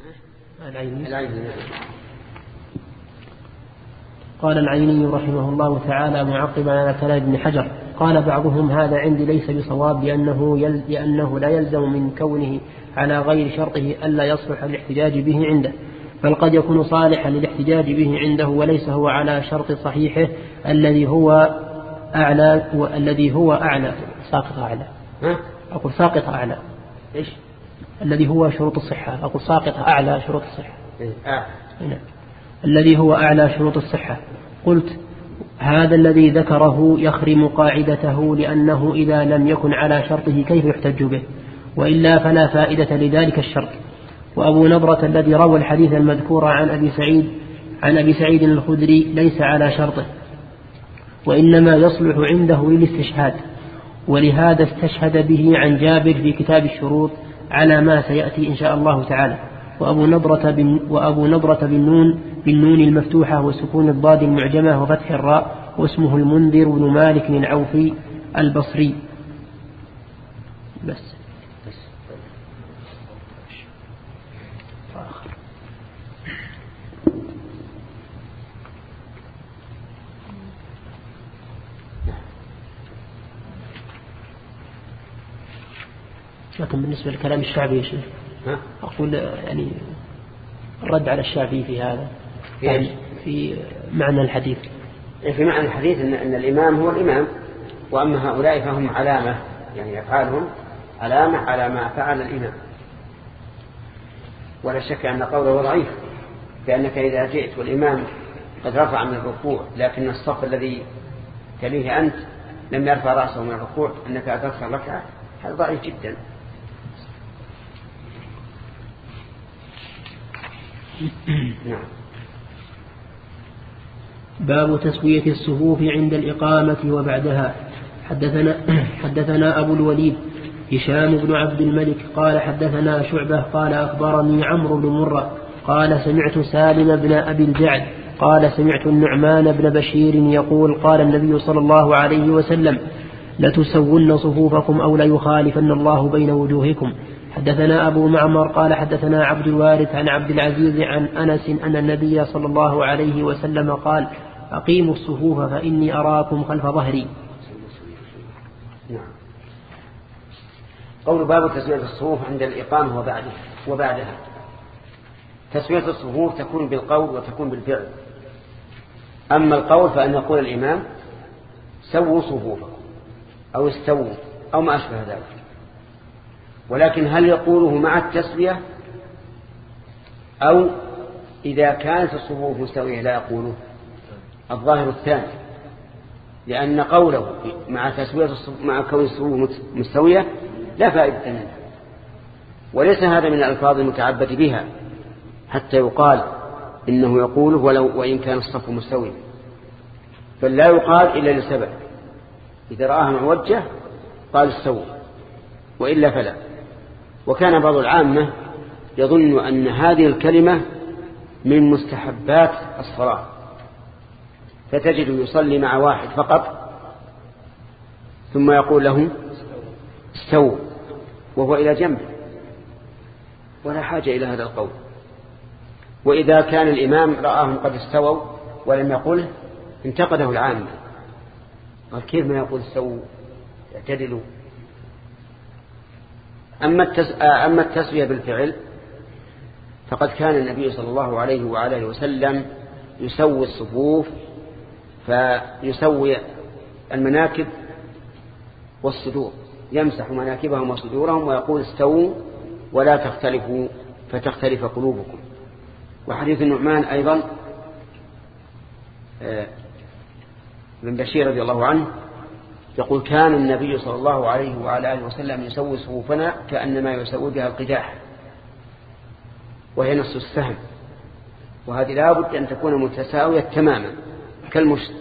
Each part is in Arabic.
العيني. قال العيني رحمه الله تعالى معقبا على كلام ابن حجر: قال بعضهم: هذا عندي ليس بصواب، لأنه لا يلزم من كونه على غير شرطه ألا يصلح للاحتجاج به عنده، بل قد يكون صالحا للاحتجاج به عنده وليس هو على شرط صحيحه الذي هو أعلى ساقط أعلى. أقول ساقط أعلى. إيش؟ الذي هو شروط الصحة. أقول ساقط أعلى شروط الصحة. الذي هو أعلى شروط الصحة. قلت: هذا الذي ذكره يخرم قاعدته، لأنه إذا لم يكن على شرطه كيف يحتج به؟ وإلا فلا فائدة لذلك الشرط. وأبو نضرة الذي روى الحديث المذكور عن أبي سعيد الخدري ليس على شرطه، وإنما يصلح عنده للاستشهاد، ولهذا استشهد به عن جابر في كتاب الشروط على ما سيأتي إن شاء الله تعالى. وأبو نضرة بالنون المفتوحة وسكون الضاد المعجمة وفتح الراء، واسمه المنذر بن مالك العوفي البصري. بس. لكن بالنسبة لكلام الشعبي يا شيخ، أقول يعني الرد على الشافعي في هذا يعني في معنى الحديث. في معنى الحديث أن الإمام هو الإمام، وأما هؤلاء فهم علامة، يعني أفعالهم علامة على ما فعل الإمام. ولا شك أن قوله ضعيف، لأنك إذا جئت والإمام قد رفع من الركوع لكن الصف الذي تليه أنت لم يرفع رأسه من الركوع أنك أدركت الركعة، هذا ضعيف جدا. نعم. باب تسوية الصفوف عند الإقامة وبعدها. حدثنا أبو الوليد هشام بن عبد الملك قال حدثنا شعبة قال أخبرني عمرو بن مرة قال سمعت سالم بن أبي الجعد قال سمعت النعمان بن بشير يقول قال النبي صلى الله عليه وسلم: لتسون صفوفكم أو ليخالفن الله بين وجوهكم. حدثنا أبو معمر قال حدثنا عبد الوارث عن عبد العزيز عن أنس أن النبي صلى الله عليه وسلم قال: أقيموا الصفوف فإني أراكم خلف ظهري. نعم. قول باب تسوية الصفوف عند الإقامة وبعدها. تسوية الصفوف تكون بالقول وتكون بالفعل. أما القول فأن يقول الإمام: سووا صفوفكم أو استووا أو ما أشبه ذلك، ولكن هل يقوله مع التسوية أو إذا كانت الصفوف مستوية لا يقوله؟ الظاهر الثاني، لأن قوله مع كون الصفوف مستوية لا فائدة منه، وليس هذا من الألفاظ المتعبد بها حتى يقال إنه يقوله وإن كان الصف مستوي، بل لا يقال إلا لسبب: إذا رآها معوجة قال استووا، وإلا فلا. وكان بعض العامة يظن أن هذه الكلمة من مستحبات الصلاة، فتجد يصلي مع واحد فقط ثم يقول له: استووا، وهو إلى جنبه، ولا حاجة إلى هذا القول. وإذا كان الإمام رآهم قد استووا ولم يقله انتقده العامة، قال: كيف ما يقول استووا اعتدلوا؟ أما التسوية بالفعل فقد كان النبي صلى الله عليه وعلى وسلم يسوي الصفوف، فيسوي المناكب والصدور، يمسح مناكبهم وصدورهم ويقول: استووا ولا تختلفوا فتختلف قلوبكم. وحديث النعمان أيضا من بشير رضي الله عنه يقول: كان النبي صلى الله عليه وعلى آله وسلم يسوي صفوفنا كأنما يسوي بها القداح، وهي نص السهم، وهذه لابد أن تكون متساوية تماما كالمشت.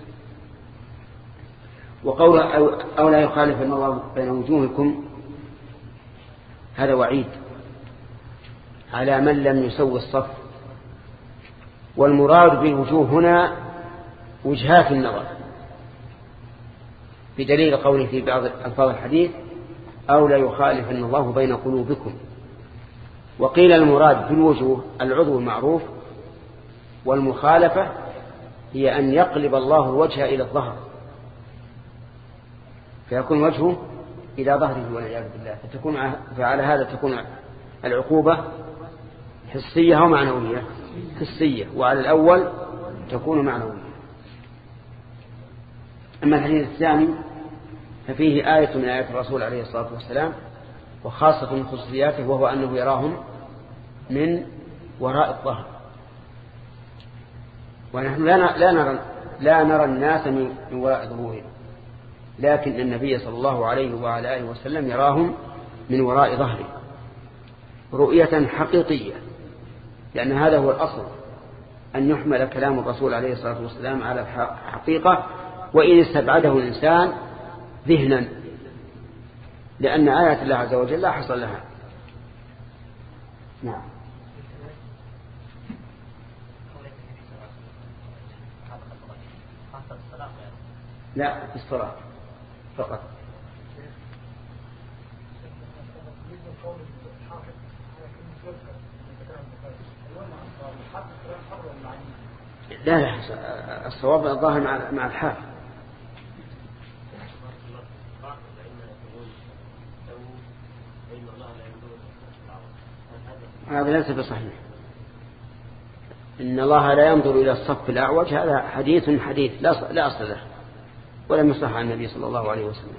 وقول أو لا يخالف الله بين وجوهكم، هذا وعيد على من لم يسوي الصف، والمراد بالوجوه هنا وجهات النظر، بدليل قوله في بعض ألفاظ الحديث: أو لا يخالفن الله بين قلوبكم، وقيل المراد بالوجوه العضو المعروف، والمخالفة هي أن يقلب الله الوجه إلى الظهر فيكون وجهه إلى ظهره والعياذ بالله، فعلى هذا تكون العقوبة حسية أو معنوية؟ حسية. وعلى الأول تكون معنوية. أما الحديث الثاني ففيه آية من آيات الرسول عليه الصلاة والسلام، وخاصة من خصوصياته، وهو أنه يراهم من وراء الظهر. ونحن لا نرى الناس من وراء ظهورهم، لكن النبي صلى الله عليه وعلى آله وسلم يراهم من وراء ظهره رؤية حقيقية، لأن هذا هو الأصل، أن يحمل كلام الرسول عليه الصلاة والسلام على الحقيقة، وإن استبعده الإنسان ذهنا، لأن آيات الله عز وجل لا حصل لها. نعم. لا، في الصلاة فقط. لا، الصواب الظاهر مع الحافظ. هذا ليس بصحيح. إن الله لا ينظر إلى الصف الأعوج، هذا حديث لا أصل له، ولم يصح عن النبي صلى الله عليه وسلم.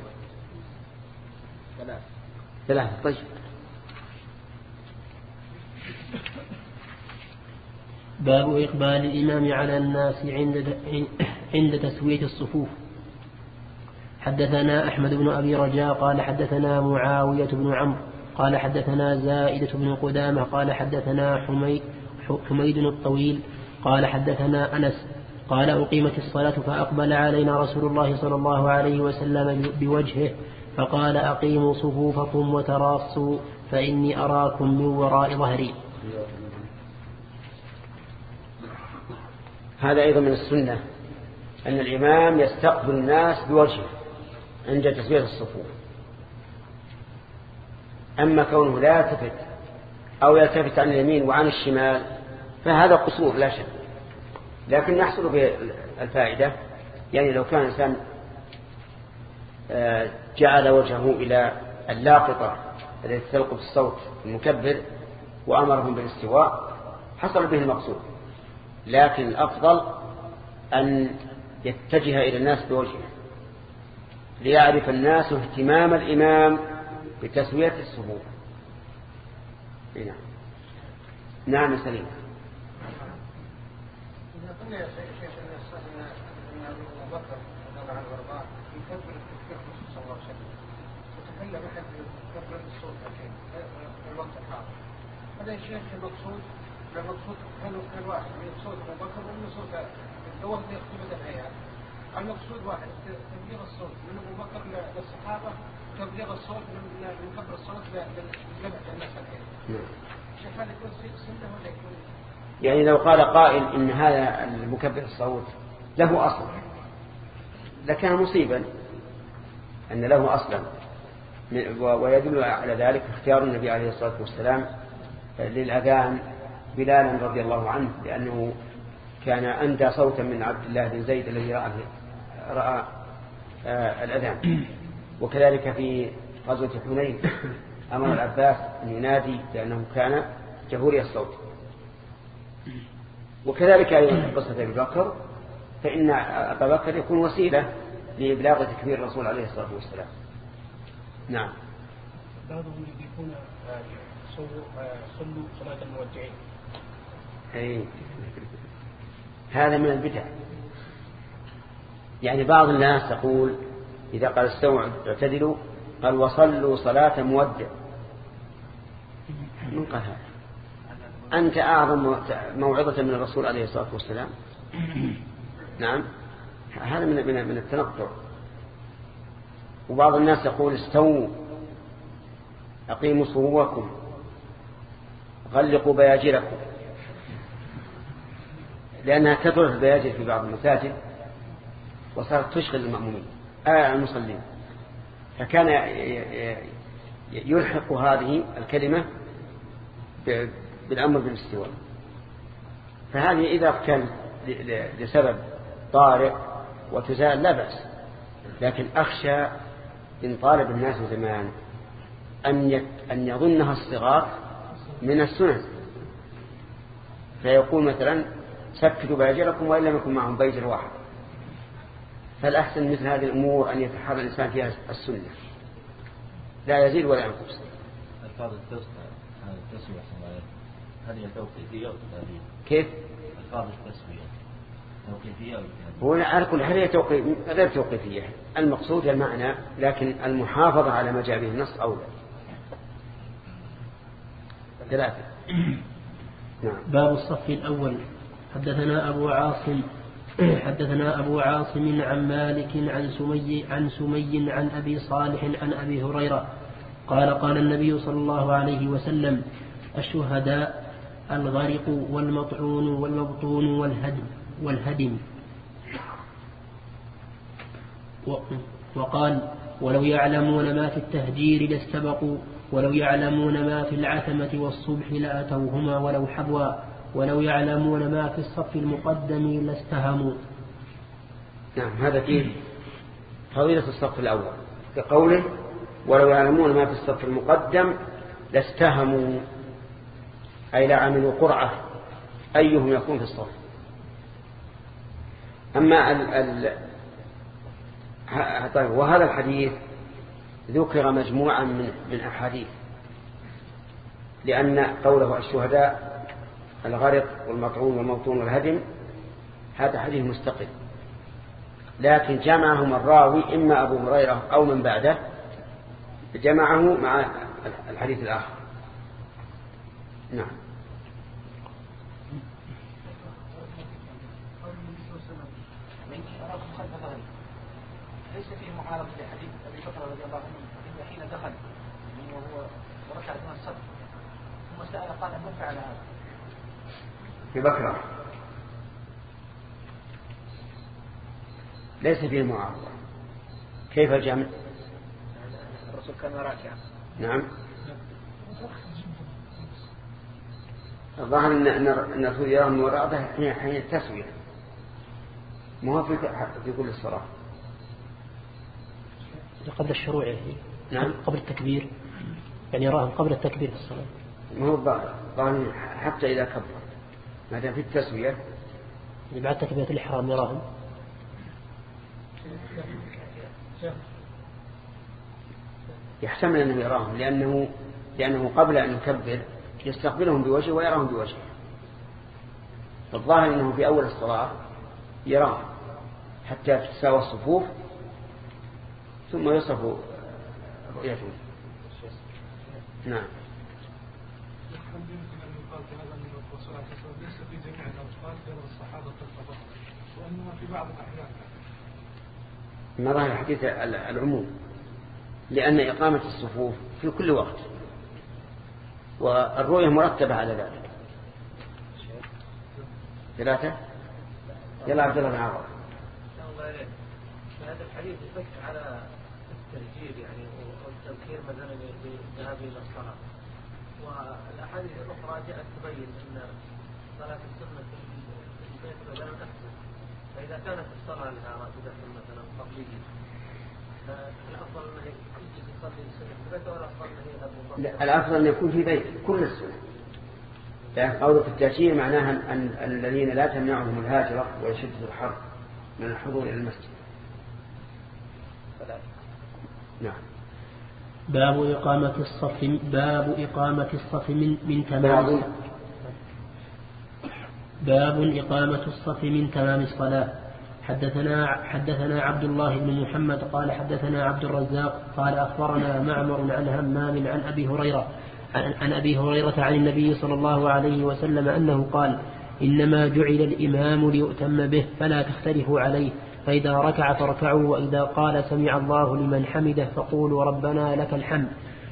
ثلاثة. طيب. باب إقبال الإمام على الناس عند تسوية الصفوف. حدثنا أحمد بن أبي رجاء قال حدثنا معاوية بن عمرو قال حدثنا زائدة بن قدامة قال حدثنا حميد الطويل قال حدثنا أنس قال أقيمت الصلاة فأقبل علينا رسول الله صلى الله عليه وسلم بوجهه فقال أقيموا صفوفكم وتراصوا فإني أراكم من وراء ظهري. هذا أيضا من السنة أن الإمام يستقبل الناس بوجهه عند تسوية الصفوف. أما كونه لا يلتفت أو يلتفت عن اليمين وعن الشمال فهذا قصور لا شك، لكن يحصل به الفائدة. يعني لو كان إنسان جعل وجهه إلى اللاقطة التي تلقط الصوت المكبر وأمرهم بالاستواء حصل به المقصود، لكن الأفضل أن يتجه إلى الناس بوجهه ليعرف الناس اهتمام الإمام بتسوية الصفوف. نعم سليم. إذا قلنا يا شيخ أن أبو بكر رضي الله عنه وارضاه يكبر التكبير صلى الله عليه وسلم وتكلم أحد يكبر الصوت في الوقت الحاضر، هذا يا شيخ المقصود كان واحد من صوت أبو بكر ومن صوت الوقت يختلف الآيات. المقصود واحد تبليغ الصوت من أبو بكر للصحابة، تبليغ الصوت من كبر الصوت لجمع الناس الآيات. شيخ هذا يكون سنة ولا يكون؟ يعني لو قال قائل إن هذا المكبر الصوت له أصل لكان مصيبا أن له أصلا، ويدل على ذلك اختيار النبي عليه الصلاة والسلام للأذان بلالا رضي الله عنه، لأنه كان أندى صوتا من عبد الله بن زيد الذي رأى الأذان. وكذلك في غزوة حنين أمر العباس أن ينادي لأنه كان جهوري الصوت. وكذلك أيضا قصة أبي بكر، فإن أبا بكر يكون وسيلة لإبلاغ تكبير الرسول عليه الصلاة والسلام. نعم. بعضهم يكون صلوا صلاة المودعين. هذا من البدع. يعني بعض الناس يقول إذا قال استووا اعتدلوا قال وصلوا صلاة مودع. من قال هذا؟ أنت أعظم موعظة من الرسول عليه الصلاة والسلام. نعم، هذا من التنطع. وبعض الناس يقول استووا أقيموا صفوفكم غلقوا بياجركم، لأنها كثرت البياجر في بعض المساجد وصارت تشغل المصلين، فكان يلحق هذه الكلمة بالأمر بالاستواء. فهذه إذا كان لسبب طارئ وتزال لا بأس، لكن أخشى إن طالب الناس زمان أن يظنها الصغار من السنن، فيقول مثلا سكتوا بأجركم وإن لم يكن معهم بيجر واحد. فالأحسن مثل هذه الأمور أن يتحرى الإنسان فيها السنة، لا يزيد ولا ينقص. الفاظ التسوية هذه توقيفية وتدابير. كيف؟ الفاظ التسوية توقيفية وتدابير. هو على كل حال هي غير توقيفية، المقصود المعنى، لكن المحافظة على ما جاء به النص أولى. 3. نعم. باب الصف الأول. حدثنا أبو عاصم عن مالك عن سمي عن أبي صالح عن أبي هريرة قال النبي صلى الله عليه وسلم: الشهداء الغرق والمطعون والمبطون والهدم. وقال: ولو يعلمون ما في التهجير لاستبقوا، ولو يعلمون ما في العتمة والصبح لأتوهما ولو حبوا، ولو يعلمون ما في الصف المقدم لاستهموا. نعم، هذا فيه فضيلة الصف الأول كقوله: ولو يعلمون ما في الصف المقدم لاستهموا، أي لعملوا قرعة أيهم يكون في الصف. أما طيب، وهذا الحديث ذكر مجموعا من أحاديث، لأن قوله الشهداء الغرق والمطعون والموطون والهدم هذا حديث مستقل، لكن جمعهم الراوي إما أبو هريرة أو من بعده، جمعه مع الحديث الآخر. نعم. ليس فيه معارضة لحديث أبي بكر رضي الله عنه حين دخل وهو وركع دون الصف ثم سأل قال: من فعل هذا؟ في بكرة ليس فيه معارضة. كيف الجمع؟ الرسول كان راكعا. نعم. الظاهر أن الرسول يرى المراءة حين التسوية، ما هو في كل الصلاة. قبل الشروع نعم. قبل التكبير، يعني يراهم قبل التكبير في الصلاة. ما هو الظاهر حتى إذا كبر، ما دام في التسوية بعد تكبيرة الإحرام يراهم. يحتمل أنه يراهم، لأنه قبل أن يكبر يستقبلهم بوجهه ويراهم بوجهه. الظاهر أنه في أول الصلاة يراهم حتى تتساوى الصفوف ثم يصف رؤيته. نعم. ليس في جميع الأوقات غير الصحابة الفضلاء، وإنما في بعض الأحيان. ما ظاهر الحديث العموم، لأن إقامة الصفوف في كل وقت، والرؤية مرتبة على ذلك. 3. يلا عبد الله بن عمر. هذا الحديث يفك على الترجيل يعني والتذكير مثلا بالذهاب إلى الصلاة، والأحاديث الأخرى جاءت تبين أن صلاة السنة في البيت مثلا أحسن، فإذا كانت الصلاة لها راتبة مثلا قبلية فالأفضل أنه يجلس يصلي السنة في البيت، ولا الأفضل أنه يذهب لا، الأفضل أن يكون في بيت كل السنة. يعني قولة التأشير معناها أن الذين لا تمنعهم الهاجرة ويشدد الحر من الحضور إلى المسجد. نعم. باب إقامة الصف من تمام الصلاة. حدثنا عبد الله بن محمد قال حدثنا عبد الرزاق قال أخبرنا معمر عن همام عن أبي هريرة عن النبي صلى الله عليه وسلم أنه قال: إنما جعل الإمام ليؤتم به فلا تختلفوا عليه، فإذا ركع فاركعوا، وإذا قال سمع الله لمن حمده فقولوا ربنا لك الحمد،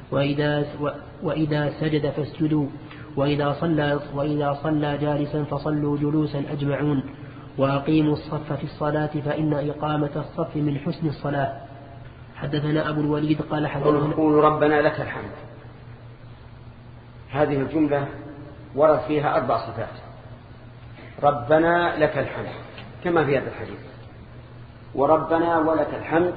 وإذا سجد فاسجدوا، وإذا صلى جالسا فصلوا جلوسا أجمعون، وأقيموا الصف في الصلاة فإن إقامة الصف من حسن الصلاة. حدثنا أبو الوليد قال حدثنا قولوا ربنا لك الحمد. هذه الجملة ورد فيها 4 صفات: ربنا لك الحمد كما في هذا الحديث، وربنا ولك الحمد،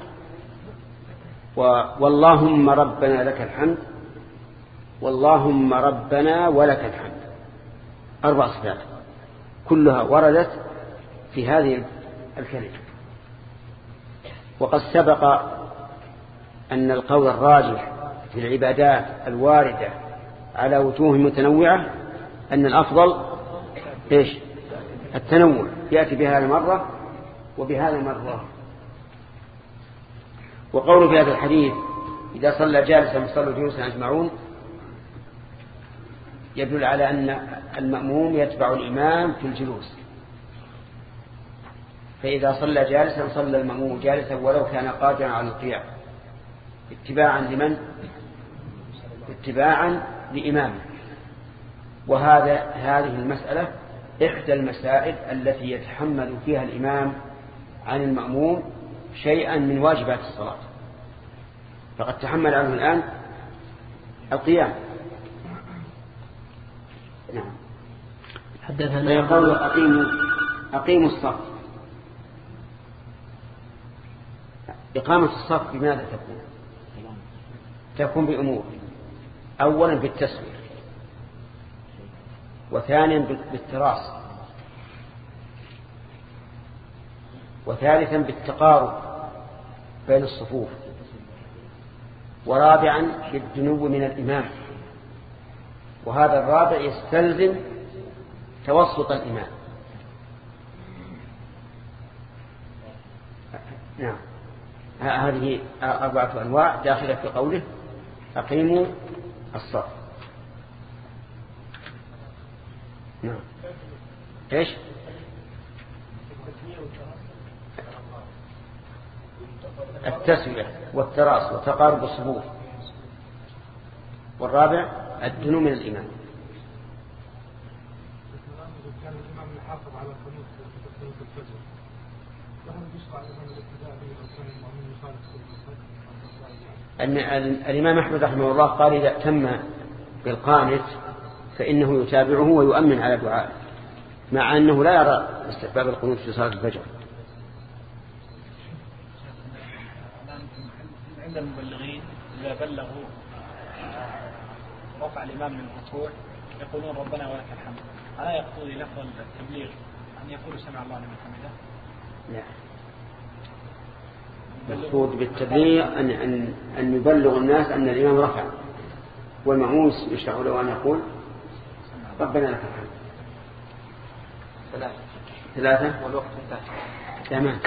واللهم ربنا لك الحمد، واللهم ربنا ولك الحمد. 4 صفات كلها وردت في هذه الكلمة. وقد سبق أن القول الراجح في العبادات الواردة على وجوه متنوعة أن الأفضل إيش؟ التنوع، يأتي بهذه المرة وبهذه المرة. وقوله في هذا الحديث إذا صلى جالسا فصلوا جلوسا أجمعون يدل على أن المأموم يتبع الإمام في الجلوس، فإذا صلى جالسا صلى المأموم جالسا ولو كان قادرا على القيام، اتباعا لمن؟ اتباعا لإمامه. هذه المسألة إحدى المسائل التي يتحمل فيها الإمام عن المأموم شيئا من واجبات الصلاة، فقد تحمل عنه الآن القيام. نعم. حدثنا فيقول أقيموا الصف. إقامة الصف بماذا تكون؟ تكون بأمور: أولا بالتسوية، وثانيا بالتراص، وثالثا بالتقارب بين الصفوف، ورابعا بالدنو من الإمام، وهذا الرابع يستلزم توسط الإمام. نعم. هذه 4 أنواع داخلة في قوله أقيموا الصف. نعم. إيش؟ التسوية والتراص وتقارب الصفوف، والرابع الدنو من الإمام. أن الإمام أحمد رحمه الله قال إذا اهتم بالقانت فإنه يتابعه ويؤمن على دعائه، مع أنه لا يرى استحباب القنوت في صلاة الفجر. عند المبلغين إذا بلغوا رفع الإمام من الركوع يقولون ربنا ولك الحمد، ألا يقتضي لفظ التبليغ أن يقول سمع الله لمن حمده؟ لا، المقصود بالتبليغ أن يبلغ الناس أن الإمام رفع، والمأموم يشرع له أن يقول ربنا لك الحمد. 3 والوقت تمام.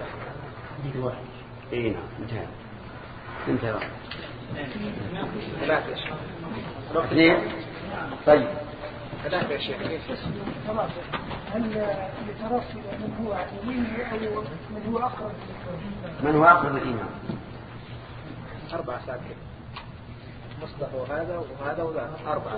إيه نعم انتهى. 2. طيب 3 يا شيخ. هل يترصد من هو عن يمينه أو من هو أقرب؟ من هو أقرب للإمام؟ 4 ساعات مصدق وهذا وهذا وذاك 4.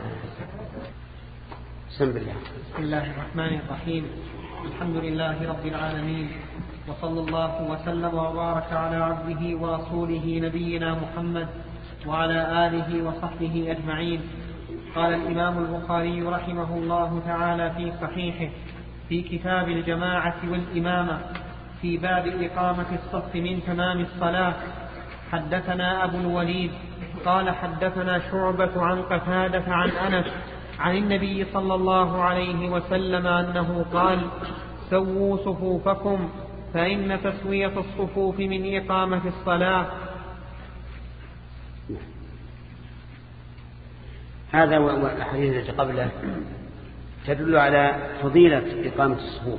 بسم الله. بسم الله الرحمن الرحيم. الحمد لله رب العالمين، وصلى الله وسلم وبارك على عبده ورسوله نبينا محمد وعلى آله وصحبه أجمعين. قال الإمام البخاري رحمه الله تعالى في صحيحه في كتاب الجماعة والإمامة في باب إقامة الصف من تمام الصلاة: حدثنا أبو الوليد قال حدثنا شعبة عن قتادة عن أنس عن النبي صلى الله عليه وسلم أنه قال: سووا صفوفكم فإن تسوية الصفوف من إقامة الصلاة. هذا والأحاديث التي قبله تدل على فضيلة إقامة الصفوف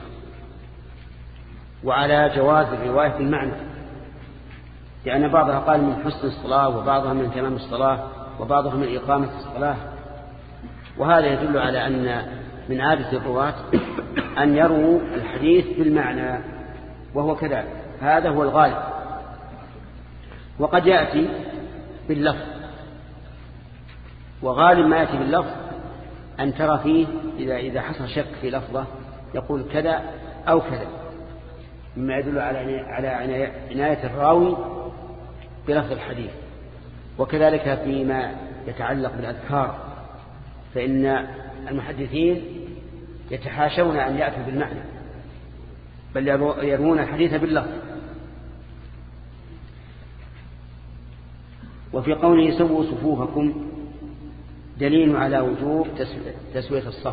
وعلى جواز الرواية بالمعنى، لأن بعضها قال من حسن الصلاة، وبعضها من تمام الصلاة، وبعضها من إقامة الصلاة. وهذا يدل على أن من عادة الرواة أن يروا الحديث بالمعنى، وهو كذلك، هذا هو الغالب. وقد يأتي باللفظ، وغالب ما يأتي باللفظ أن ترى فيه إذا حصل شك في لفظه يقول كذا أو كذا، مما يدل على عناية الراوي بلفظ الحديث. وكذلك فيما يتعلق بالأذكار، فإن المحدثين يتحاشون أن يأتوا بالمعنى، بل يروون الحديث باللفظ. وفي قوله سووا صفوفكم دليل على وجوب تسوية الصف،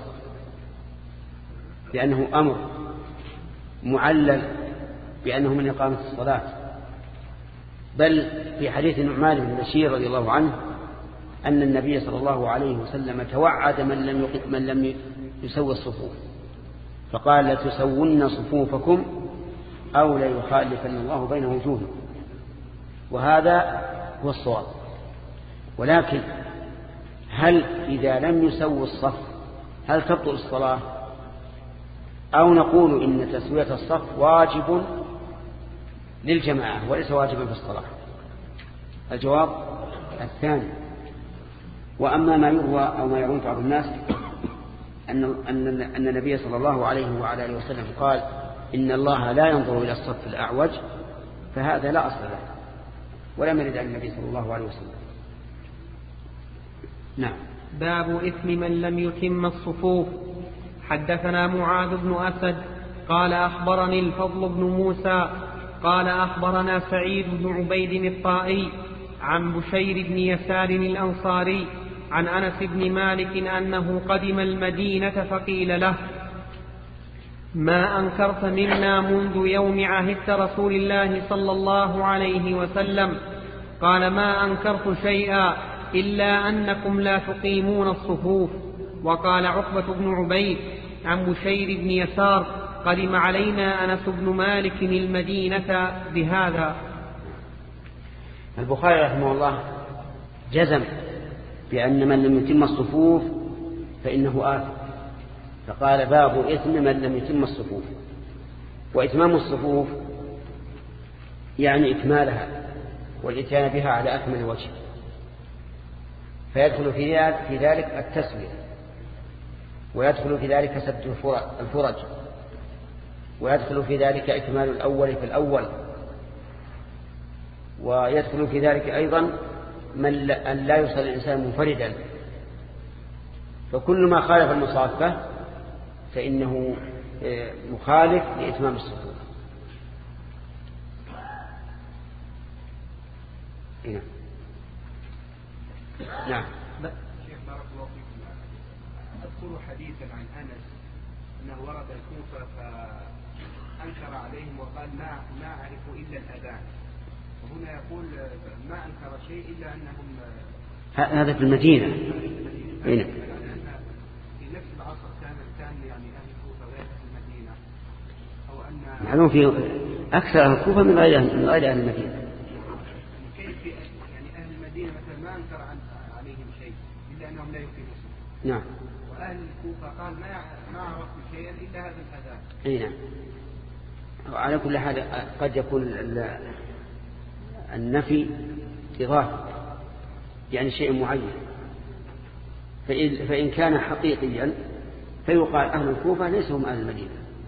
لأنه أمر معلل بأنه من إقامة الصلاة. بل في حديث النعمان بن بشير رضي الله عنه أن النبي صلى الله عليه وسلم توعد من لم يسوي الصفوف، فقال لتسون صفوفكم أو ليخالفن الله بين وجوهكم، وهذا هو الصواب. ولكن هل إذا لم يسووا الصف هل تبطل الصلاة، أو نقول إن تسوية الصف واجب للجماعة وليس واجبا في الصلاة؟ الجواب الثاني. وأما ما يروى أو ما يعون بعض الناس أن النبي صلى الله عليه وعلى آله وسلم قال إن الله لا ينظر إلى الصف الأعوج، فهذا لا أصل له ولم يرد عن النبي صلى الله عليه وسلم. نعم. باب إثم من لم يتم الصفوف. حدثنا معاذ بن أسد قال أخبرني الفضل بن موسى قال أخبرنا سعيد بن عبيد الطائي عن بشير بن يسار الأنصاري عن أنس بن مالك أنه قدم المدينة فقيل له ما أنكرت منا منذ يوم عهدت رسول الله صلى الله عليه وسلم؟ قال ما أنكرت شيئا إلا أنكم لا تقيمون الصفوف. وقال عقبة بن عبيد عن بشير بن يسار قدم علينا أنس بن مالك المدينة بهذا. البخاري رحمه الله جزم بأن من لم يتم الصفوف فإنه آثم، فقال باب إثم من لم يتم الصفوف. وإتمام الصفوف يعني إكمالها والإتيان بها على أكمل وجه، فيدخل في ذلك التسوية، ويدخل في ذلك سد الفرج، ويدخل في ذلك إكمال الأول في الأول، ويدخل في ذلك أيضا أن لا يصل الإنسان منفردا. فكل ما خالف المصافة فإنه مخالف لإتمام الصفوف. نعم. شيخ بارك الله فيكم، أذكر حديثا عن أنس أنه ورد الكوفة فأنكر عليهم وقال ما أعرف إلا الأذان، وهنا يقول ما أنكر شيء إلا أنهم هذا في المدينة. هنا في نفس العصر كان يعني أهل الكوفة غير في المدينة، أو أن معلوم في أكثر أهل الكوفة من غير أهل المدينة. كيف يعني أهل المدينة مثلا ما أنكر عليهم شيء إلا أنهم لا يقيمون. نعم. وأهل الكوفة قال ما عرفت شيئا إلا هذا الأذان. أي نعم. على كل حال قد يكون النفي إضافة يعني شيء معين، فإن كان حقيقيا فيقال أهل الكوفة ليسوا هم أهل المدينة.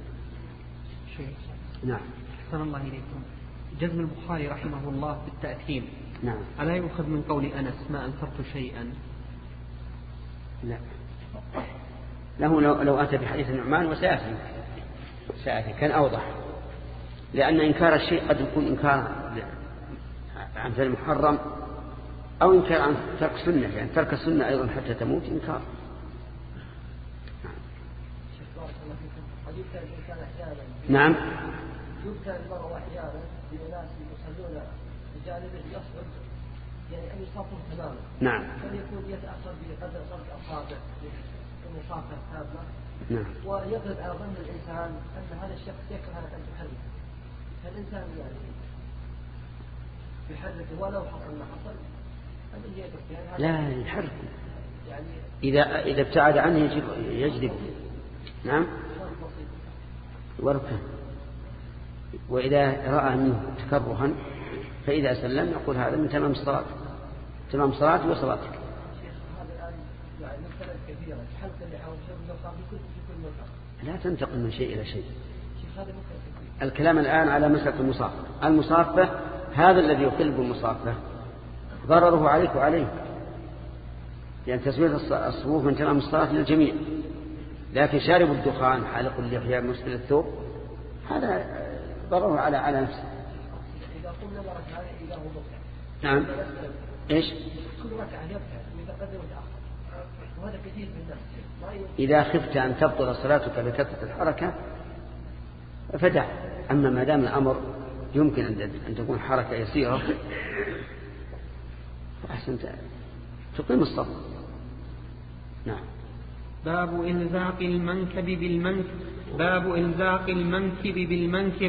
نعم. أحسن الله إليكم. جزم البخاري رحمه الله بالتأثيم. نعم. ألا يؤخذ من قول أنس ما أنكرت شيئا؟ لا، له لو أتى بحديث النعمان وسيأتي كان أوضح، لأن إنكار الشيء قد يكون إنكار عن فعل محرم أو إنكار عن ترك سنة، يعني ترك السنة أيضا حتى تموت إنكار. نعم. يذكر المرء أحيانا بناس يصلون بجانبه يصعد يعني أن يصافهم تماما. نعم. فليكون يتأخر بقدر صرف أصابع المصافة التامة. نعم. ويغلب على ظن الإنسان أن هذا الشخص يكره أن تحرك، فالإنسان يعني يحرك ولو حصل ما حصل. لا يحرك، يعني إذا ابتعد عنه يجذب. نعم. وركه. وإذا رأى منه تكرها فإذا سلم يقول هذا من تمام الصلاة، تمام صلاتي وصلاتك. هذا الآن يعني مسألة كثيرة، حلق اللي حول شر في كل مكان. لا تنتقل من شيء إلى شيء. الكلام الآن على مسألة المصافة. المصافة هذا الذي يخل بالمصافة ضرره عليك وعليه، يعني تسوية الصفوف من تمام الصلاة للجميع. لكن شارب الدخان حالق اللحية مسبل الثوب هذا ضرره على نفسه. إذا قلنا بركة إذا هو مقطع. نعم. إيش؟ كل ركعة يفتح وإذا قدم وتأخر وهذا كثير من الناس. إذا خفت أن تبطل صلاتك بكثرة الحركة فدع. أما ما دام الأمر يمكن أن تكون حركة يسيرة فأحسن تقيم الصف. نعم. باب إلزاق المنكب بالمنكب. باب إلزاق المنكب بالمنكب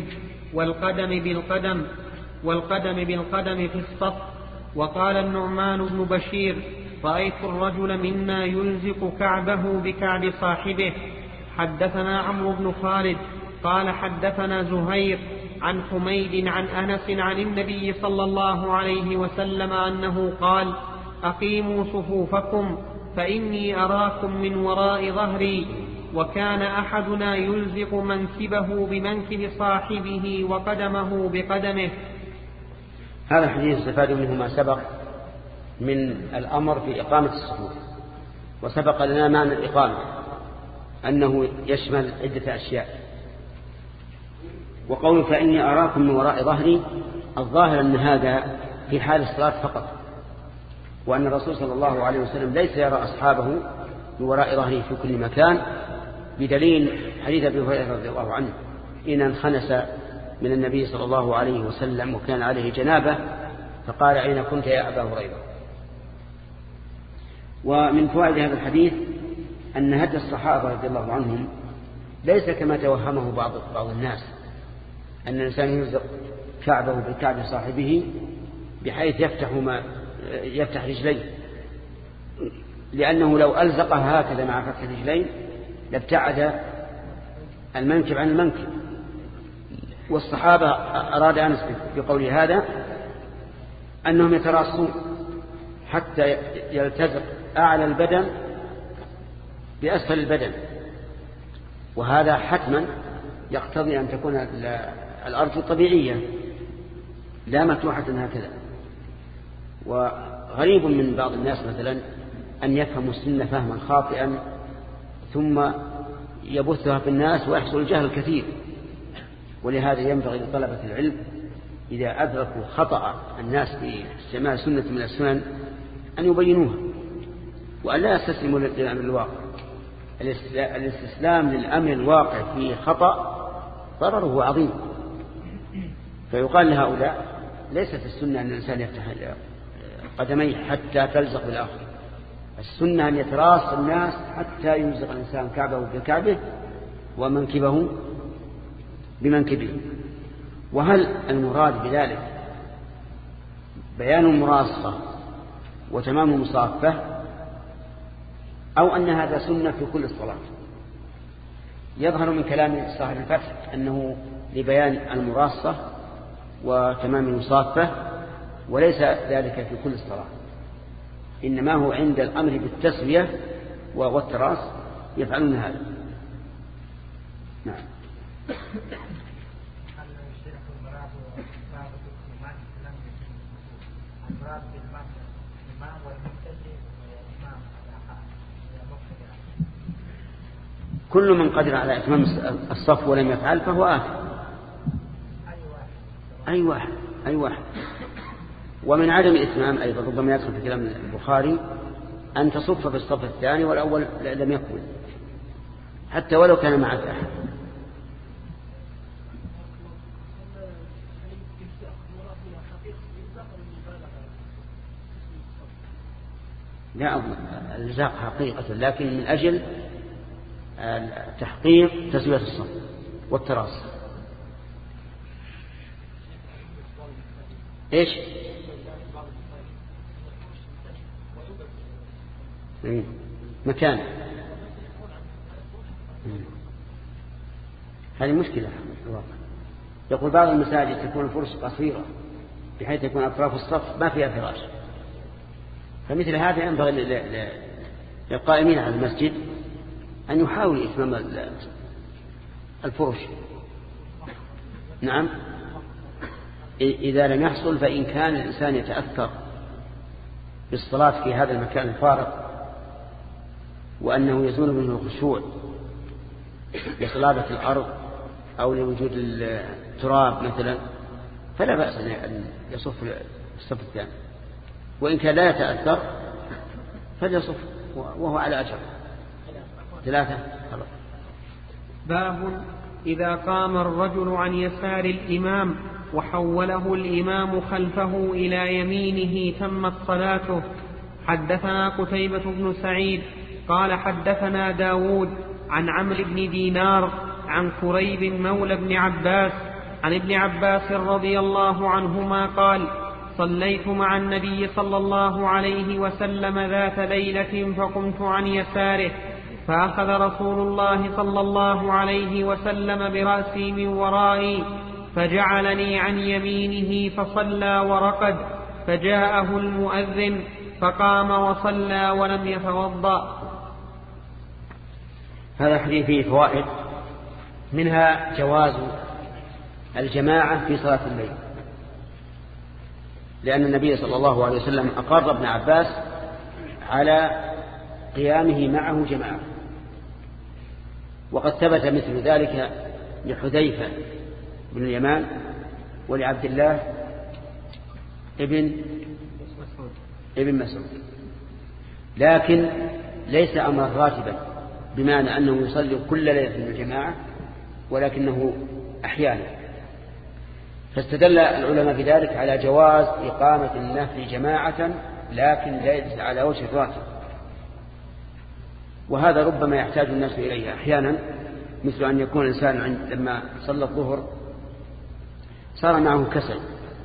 والقدم بالقدم في الصف. وقال النعمان بن بشير رأيت الرجل منا يلزق كعبه بكعب صاحبه. حدثنا عمرو بن خالد قال حدثنا زهير عن حميد عن أنس عن النبي صلى الله عليه وسلم أنه قال أقيموا صفوفكم فإني أراكم من وراء ظهري. وكان أحدنا يلزق منكبه بمنكب صاحبه وقدمه بقدمه. هذا الحديث استفاد منه ما سبق من الأمر في إقامة الصفوف. وسبق لنا معنى الإقامة أنه يشمل عدة أشياء. وقول فإني أراكم من وراء ظهري الظاهر أن هذا في حال الصلاة فقط، وأن الرسول صلى الله عليه وسلم ليس يرى أصحابه من وراء ظهره في كل مكان، بدليل حديث أبي هريرة رضي الله عنه إن انخنس من النبي صلى الله عليه وسلم وكان عليه جنابة فقال أين كنت يا أبا هريرة. ومن فوائد هذا الحديث أن هدي الصحابة رضي الله عنهم ليس كما توهمه بعض الناس أن الإنسان يلزق كعبه بكعب صاحبه بحيث يفتح رجليه، لأنه لو ألزقها هكذا مع فتح رجلين لابتعد المنكب عن المنكب. والصحابة أراد أنس بقول هذا أنهم يتراصون حتى يلتزق أعلى البدن بأسفل البدن، وهذا حتما يقتضي أن تكون الأرض طبيعية لا مفتوحة هكذا. وغريب من بعض الناس مثلا أن يفهموا السنة فهما خاطئا ثم يبثها في الناس ويحصل الجهل كثير. ولهذا ينبغي لطلبة العلم إذا أدركوا خطأ الناس في استعمال سنة من السنن أن يبينوها وأن لا يستسلموا للأمر الواقع. الاستسلام للأمر الواقع في خطأ ضرره عظيم. فيقال لهؤلاء ليست السنة أن الإنسان يفتح قدميه حتى تلزق بالآخر، السنة أن يتراص الناس حتى يلزق الإنسان كعبه بكعبه ومنكبه بمنكبه. وهل المراد بذلك بيان المراصة وتمام المصافة أو أن هذا سنة في كل الصلاة؟ يظهر من كلام صاحب الفتح أنه لبيان المراصة وتمام المصافة وليس ذلك في كل الصلاة، إنما هو عند الأمر بالتسوية والتراص يفعلون هذا. نعم. كل من قدر على إتمام الصف ولم يفعل فهو آثم. أي واحد. ومن عدم الإتمام أيضا ربما يدخل في كلام البخاري أن تصف في الصف الثاني والأول لم يكمل حتى ولو كان معك أحد. لا الإلزاق حقيقة، لكن من أجل تحقيق تسوية الصف والتراص. إيش؟ مكان. هذه مشكلة في الواقع. يقول بعض المساجد تكون الفرش قصيرة بحيث يكون أطراف الصف ما فيها فراش، فمثل هذا ينبغي للقائمين على المسجد أن يحاولوا إتمام الفرش. نعم. إذا لم يحصل فإن كان الإنسان يتأثر بالصلاة في هذا المكان الفارغ وأنه يزول منه الخشوع لصلابة الأرض أو لوجود التراب مثلا فلا بأس أن يصف الصف الثاني، وإن كان لا يتأثر فليصف وهو على أجر. 3. باب إذا قام الرجل عن يسار الإمام وحوله الإمام خلفه إلى يمينه تمت صلاته. حدثنا قتيبة بن سعيد قال حدثنا داود عن عمرو بن دينار عن كريب مولى بن عباس عن ابن عباس رضي الله عنهما قال صليت مع النبي صلى الله عليه وسلم ذات ليلة فقمت عن يساره فأخذ رسول الله صلى الله عليه وسلم برأسي من ورائي فجعلني عن يمينه فصلى ورقد فجاءه المؤذن فقام وصلى ولم يتوضأ. هذا الحديث فيه فوائد، منها جواز الجماعة في صلاة الليل، لأن النبي صلى الله عليه وسلم أقر ابن عباس على قيامه معه جماعة، وقد ثبت مثل ذلك لحذيفة بن اليمان ولعبد الله ابن مسعود، لكن ليس أمرا راتبا بمعنى أنه يصلي كل ليلة في الجماعة، ولكنه أحيانا. فاستدل العلماء بذلك على جواز إقامة النفل جماعة لكن ليس على وجه الراتب، وهذا ربما يحتاج الناس إليه أحيانا، مثل أن يكون الإنسان لما صلى الظهر صار معه كسل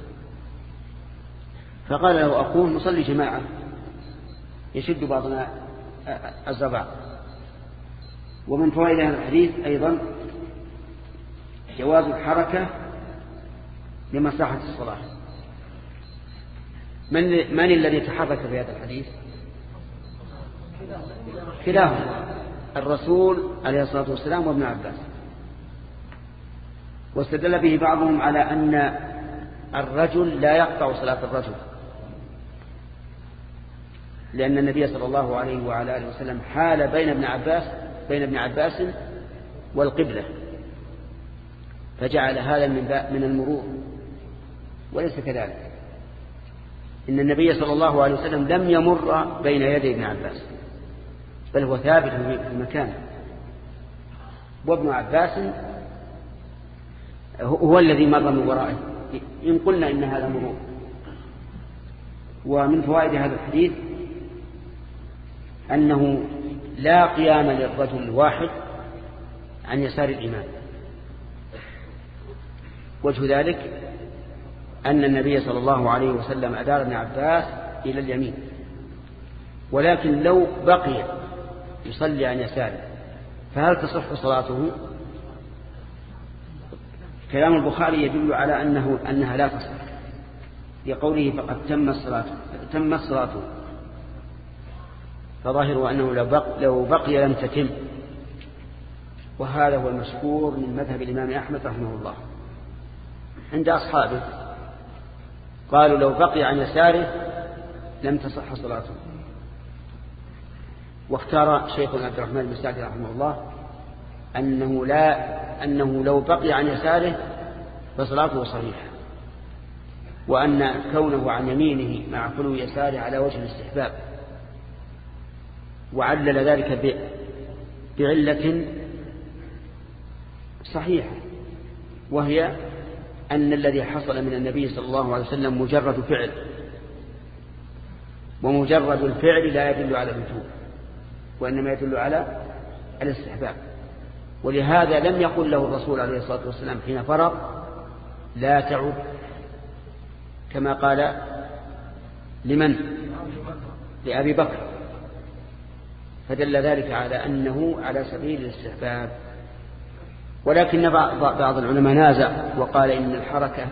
فقال له أخوه نصلي جماعة يشد بعضنا الزبع. ومن فوائد هذا الحديث أيضا جواز الحركة لمصلحة الصلاة. من الذي تحرك في هذا الحديث؟ كلاهما، الرسول عليه الصلاة والسلام وابن عباس. واستدل به بعضهم على أن الرجل لا يقطع صلاة الرجل، لأن النبي صلى الله عليه وعلى آله وسلم حال بين ابن عباس والقبلة، فجعل هذا من المرور، وليس كذلك. إن النبي صلى الله عليه وسلم لم يمر بين يدي ابن عباس، بل هو ثابت في مكانه، وابن عباس هو الذي مر من ورائه، إن قلنا إن هذا مرور. ومن فوائد هذا الحديث أنه لا قيام للرجل الواحد عن يسار الإمام. وجه ذلك أن النبي صلى الله عليه وسلم أدار ابن عباس إلى اليمين، ولكن لو بقي يصلي عن يساره فهل تصح صلاته؟ كلام البخاري يدل على أنها لا تصح، لقوله فقد تمت صلاته، فظاهر أنه لو بقي لم تتم، وهذا هو المشهور من مذهب الإمام أحمد رحمه الله عند أصحابه، قالوا لو بقي عن يساره لم تصح صلاته. واختار شيخنا عبد الرحمن بن سعد رحمه الله أنه لو بقي عن يساره فصلاته صحيحة، وأن كونه عن يمينه مع خلو يساره على وجه الاستحباب، وعلل ذلك بعلة صحيحة، وهي أن الذي حصل من النبي صلى الله عليه وسلم مجرد فعل، ومجرد الفعل لا يدل على الوجوب، وإنما يدل على الاستحباب. ولهذا لم يقل له الرسول عليه الصلاة والسلام حين فرغ لا تعد، كما قال لمن؟ لأبي بكر، فدل ذلك على أنه على سبيل الاستحباب. ولكن بعض العلماء نازع وقال إن الحركة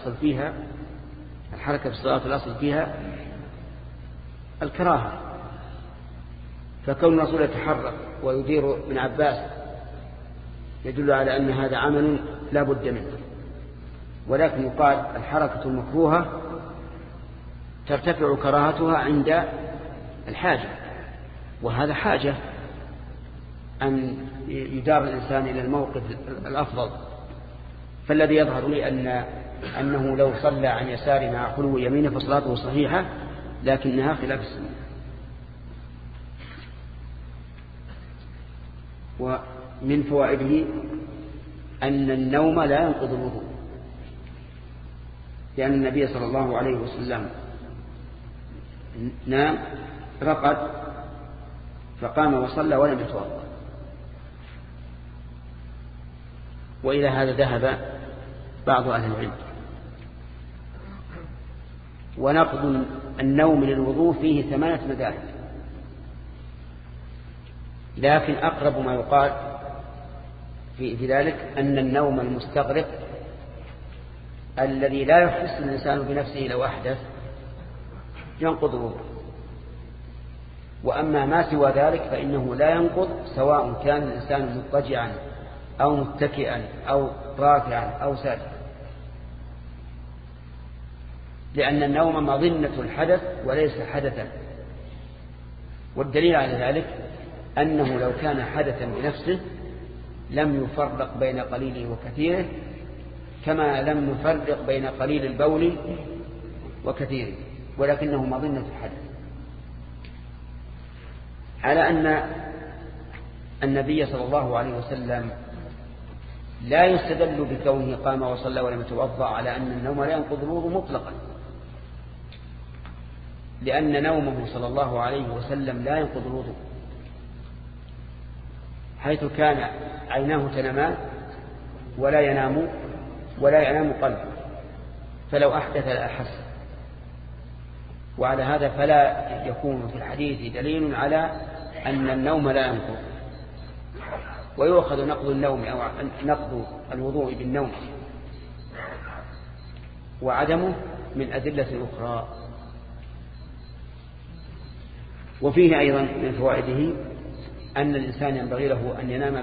في الصلاة الأصل فيها الكراهة، فكون الرسول يتحرك ويدير ابن عباس يدل على أن هذا عمل لا بد منه. ولكن يقال الحركة المكروهة ترتفع كراهتها عند الحاجة، وهذا حاجة أن يدار الإنسان إلى الموقف الأفضل. فالذي يظهر لي أنه لو صلى عن يساره مع خلو يمينه فصلاته صحيحة، لكنها خلاف السنة. ومن فوائده أن النوم لا ينقض الوضوء، لأن النبي صلى الله عليه وسلم نام رقد فقام وصلى ولم يتوضأ. وإلى هذا ذهب بعض أهل العلم. ونقض النوم للوضوء فيه 8 مذاهب، لكن أقرب ما يقال في ذلك أن النوم المستغرق الذي لا يحس الإنسان بنفسه لو أحدث ينقض الوضوء. وأما ما سوى ذلك فإنه لا ينقض، سواء كان الإنسان مضطجعا أو متكئا أو راكعا أو ساجدا، لأن النوم مظنة الحدث وليس حدثا. والدليل على ذلك أنه لو كان حدثا بنفسه لم يفرق بين قليله وكثيره، كما لم يفرق بين قليل البول وكثيره، ولكنه مظنة الحدث. على أن النبي صلى الله عليه وسلم لا يستدل بكونه قام وصلى ولم يتوضأ على أن النوم لا ينقض الوضوء مطلقا، لأن نومه صلى الله عليه وسلم لا ينقض الوضوء، حيث كان عيناه تنامان ولا ينام قلبه، فلو أحدث لأحس. وعلى هذا فلا يكون في الحديث دليل على أن النوم لا ينقض. ويؤخذ نقض النوم أو نقض الوضوء بالنوم وعدمه من أدلة أخرى. وفيه أيضا من فوائده أن الإنسان ينبغي له أن ينام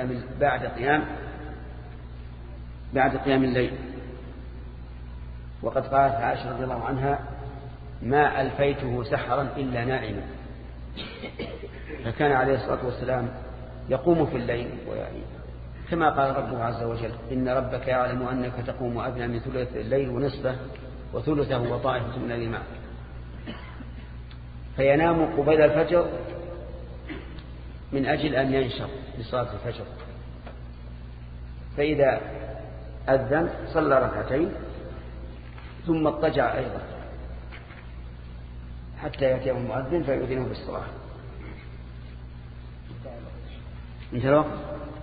بعد قيام الليل. وقد قالت عائشة رضي الله عنها: ما ألفيته سحرا إلا نائما. فكان عليه الصلاة والسلام يقوم في الليل، كما قال ربه عز وجل: إن ربك يعلم أنك تقوم أدنى من ثلث الليل ونصفه وثلثه وطائفة من الذين معه. فينام قبيل الفجر من أجل أن ينشط لصلاة الفجر، فإذا أذن صلى ركعتين ثم اضطجع أيضا حتى يأتيه المؤذن فيؤذنه بالصلاة. انتهى الوقت؟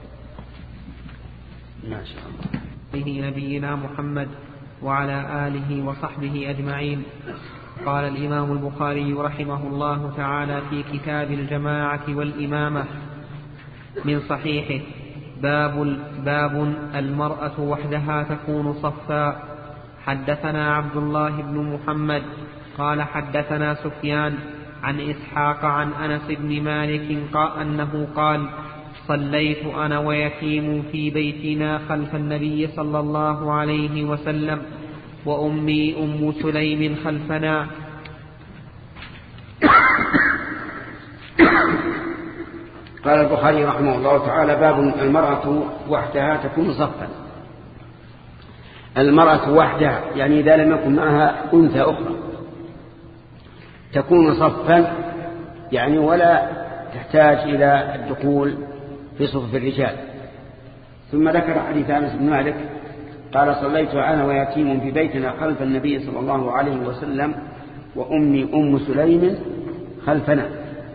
ما شاء الله. به نبينا محمد وعلى آله وصحبه أجمعين. قال الإمام البخاري رحمه الله تعالى في كتاب الجماعة والإمامة من صحيحه: باب المرأة وحدها تكون صفا. حدثنا عبد الله بن محمد قال حدثنا سفيان عن إسحاق عن أنس بن مالك أنه قال: صليت أنا ويتيم في بيتنا خلف النبي صلى الله عليه وسلم وأمي أم سليم خلفنا. قال البخاري رحمه الله تعالى: باب المرأة وحدها تكون صفا. المرأة وحدها يعني إذا لم يكن معها أنثى أخرى تكون صفا، يعني ولا تحتاج إلى الدخول في صفوف الرجال. ثم ذكر حديث أنس بن مالك قال: صليت أنا ويتيم في بيتنا خلف النبي صلى الله عليه وسلم وأمي أم سليم خلفنا.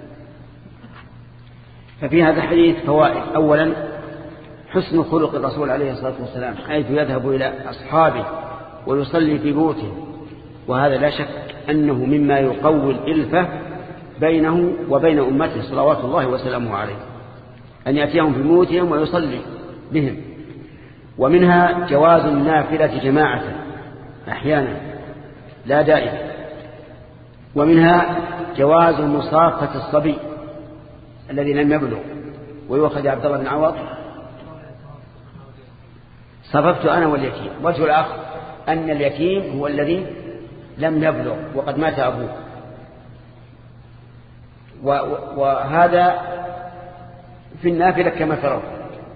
ففي هذا الحديث فوائد. أولا حسن خلق الرسول عليه الصلاة والسلام، حيث يذهب إلى أصحابه ويصلي في بيوتهم، وهذا لا شك أنه مما يقوي الإلفة بينه وبين أمته صلوات الله وسلامه عليه، أن يأتيهم في بيوتهم ويصلي بهم. ومنها جواز النافلة جماعة أحيانا لا دائما. ومنها جواز مصافة الصبي الذي لم يبلغ. ويؤخذ عبد الله بن عوض: صففت أنا واليتيم. وجه الآخر أن اليتيم هو الذي لم يبلغ وقد مات أبوه. وهذا في النافلة كما ترون.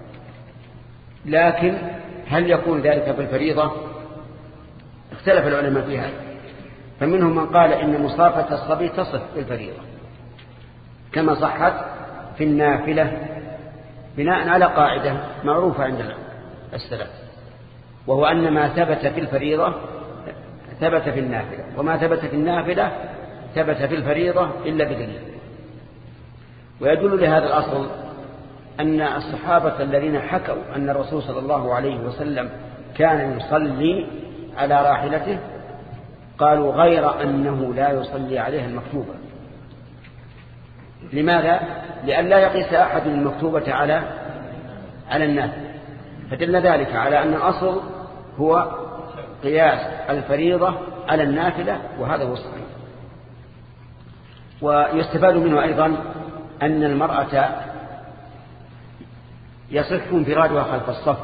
لكن هل يكون ذلك بالفريضة؟ اختلف العلماء في هذا، فمنهم من قال إن مصافة الصبي تصح بالفريضة كما صحت في النافلة بناء على قاعدة معروفة عند السلف، وهو أن ما ثبت في الفريضة ثبت في النافلة، وما ثبت في النافلة ثبت في الفريضة إلا بدليل. ويدل لهذا الأصل أن الصحابة الذين حكوا أن الرسول صلى الله عليه وسلم كان يصلي على راحلته قالوا غير أنه لا يصلي عليها المكتوبة. لماذا؟ لأن لا يقيس أحد المكتوبة على الناس، فدل ذلك على أن الأصل هو قياس الفريضة على النافلة، وهذا هو الصحيح. ويستفاد منه أيضا أن المرأة يصح انفرادها خلف الصف،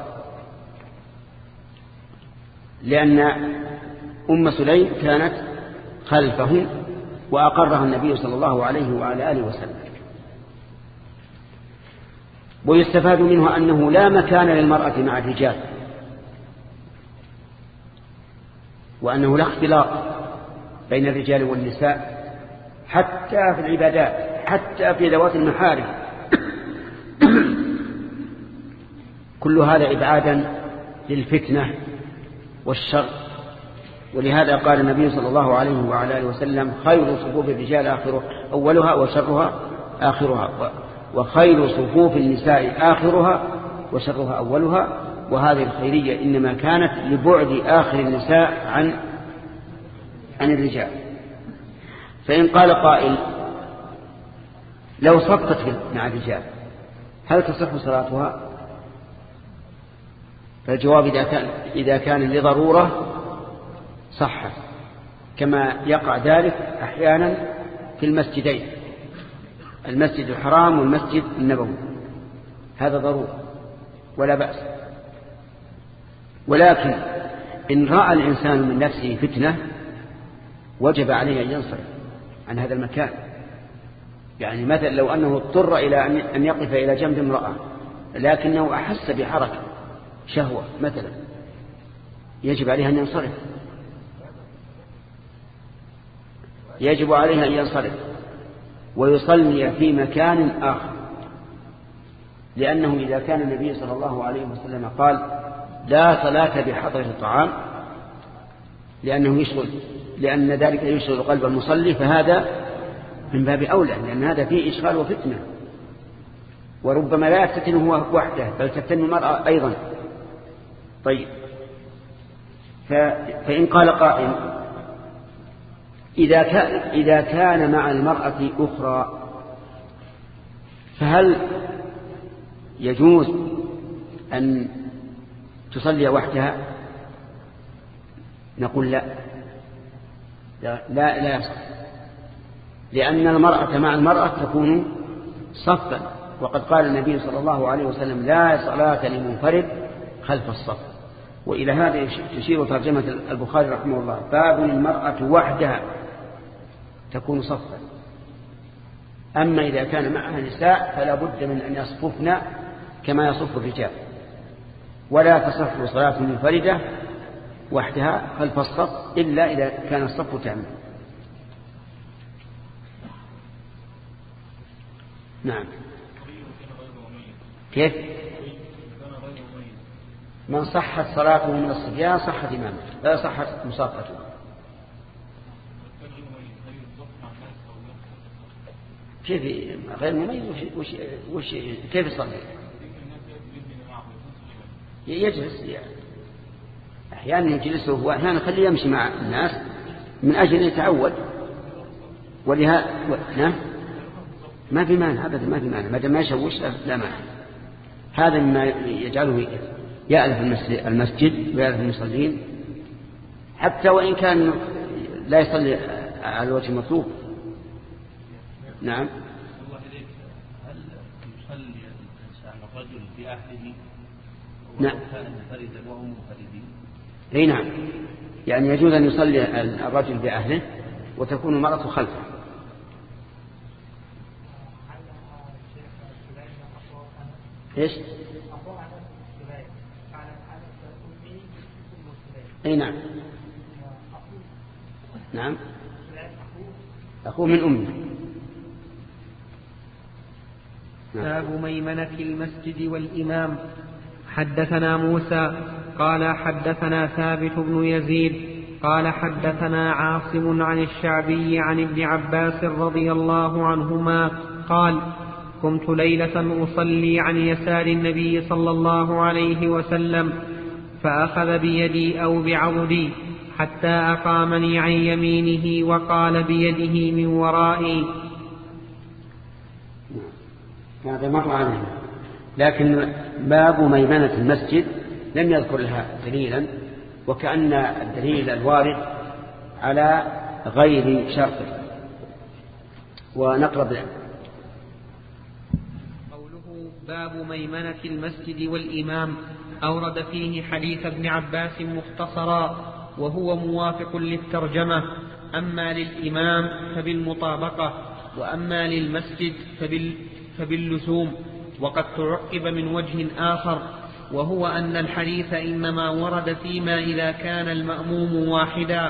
لأن أم سليم كانت خلفه وأقرها النبي صلى الله عليه وعلى آله وسلم. ويستفاد منه أنه لا مكان للمرأة مع الرجال، وأنه لا اختلاط بين الرجال والنساء حتى في العبادات، حتى في ذوات المحارم. كل هذا إبعادا للفتنة والشر. ولهذا قال النبي صلى الله عليه وعلى آله وسلم خير صفوف الرجال أولها وشرها آخرها، وخير صفوف النساء آخرها وشرها أولها. وهذه الخيرية إنما كانت لبعد آخر النساء عن الرجال. فإن قال قائل لو صفت مع الرجال هل تصح صلاتها؟ فالجواب إذا كان لضرورة صح، كما يقع ذلك أحيانا في المسجدين، المسجد الحرام والمسجد النبوي، هذا ضرورة ولا بأس. ولكن إن رأى الإنسان من نفسه فتنة وجب عليه أن ينصرف عن هذا المكان. يعني مثلا لو أنه اضطر إلى أن يقف إلى جنب امرأة لكنه أحس بحركة شهوة مثلا، يجب عليه أن ينصرف، يجب عليه أن ينصرف ويصلي في مكان آخر. لأنه إذا كان النبي صلى الله عليه وسلم قال لا صلاة بحضرة الطعام لأن ذلك يشغل قلب المصلي، فهذا من باب أولى، لأن هذا فيه إشغال وفتنة، وربما لا يفتتن هو وحده بل تفتن المرأة أيضا. طيب، فإن قال قائل إذا كان مع المرأة أخرى فهل يجوز أن تصلي وحدها؟ نقول لا يصح، لأن المرأة مع المرأة تكون صفا، وقد قال النبي صلى الله عليه وسلم لا صلاة لمنفرد خلف الصف. وإلى هذا تشير ترجمة البخاري رحمه الله: باب المرأة وحدها تكون صفا. أما إذا كان معها نساء فلا بد من أن يصففن كما يصف الرجال، ولا تصح صلاة منفردة وحدها خلف الصف إلا إذا كان الصف تاما. نعم. كيف؟ من صحت صلاته من الصبيان صحت إمامه، لا صحت مصافته. كيف غير مميز؟ كيف يصلي؟ يجلس، يعني أحيانا يجلس وأحيانا خليه يمشي مع الناس من أجل أن يتعود. ولهذا ما في مانع أبدا، ما في مانع ما دام ما يشوش لا مانع. هذا مما يجعله يألف المسجد ويألف المصلين، حتى وإن كان لا يصلي على الوجه المطلوب. نعم. هل يصلي الإنسان الرجل بأهله نعم. كان منفردا وهم منفردين؟ اي نعم، يعني يجوز أن يصلي الرجل بأهله وتكون المرأة خلفه. إيش؟ أي نعم. نعم أخوه من أمه. باب ميمنة المسجد والإمام. حدثنا موسى قال حدثنا ثابت بن يزيد قال حدثنا عاصم عن الشعبي عن ابن عباس رضي الله عنهما قال كنت ليلة أصلي عن يسار النبي صلى الله عليه وسلم فأخذ بيدي أو بعضدي حتى أقامني عن يمينه وقال بيده من ورائي. هذا مر عنه، لكن باب ميمنة المسجد لم يذكر لها دليلا، وكأن الدليل الوارد على غير شرطه. ونقرأ قوله باب ميمنة المسجد والإمام أورد فيه حديث ابن عباس مختصرا وهو موافق للترجمة، أما للإمام فبالمطابقة وأما للمسجد فباللزوم. وقد تعقب من وجه آخر، وهو أن الحديث إنما ورد فيما إذا كان المأموم واحدا،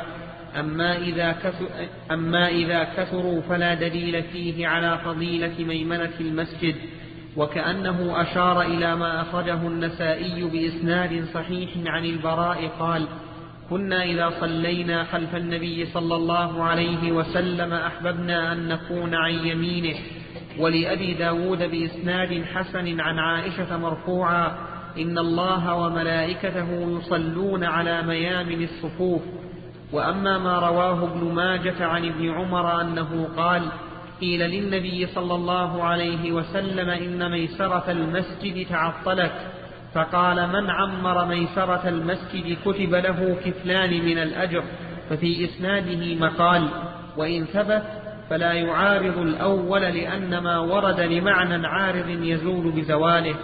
أما إذا كثروا فلا دليل فيه على فضيلة ميمنة المسجد. وكأنه أشار إلى ما أخرجه النسائي بإسناد صحيح عن البراء قال كنا إذا صلينا خلف النبي صلى الله عليه وسلم أحببنا أن نكون عن يمينه. ولأبي داود بإسناد حسن عن عائشة مرفوعا إن الله وملائكته يصلون على ميامن الصفوف. وأما ما رواه ابن ماجة عن ابن عمر أنه قال قيل للنبي صلى الله عليه وسلم إن ميسرة المسجد تعطلت، فقال من عمر ميسرة المسجد كتب له كفلان من الأجر. ففي إسناده مقال، وإن ثبت فلا يعارض الأول لأن ما ورد لمعنى عارض يزول بزواله.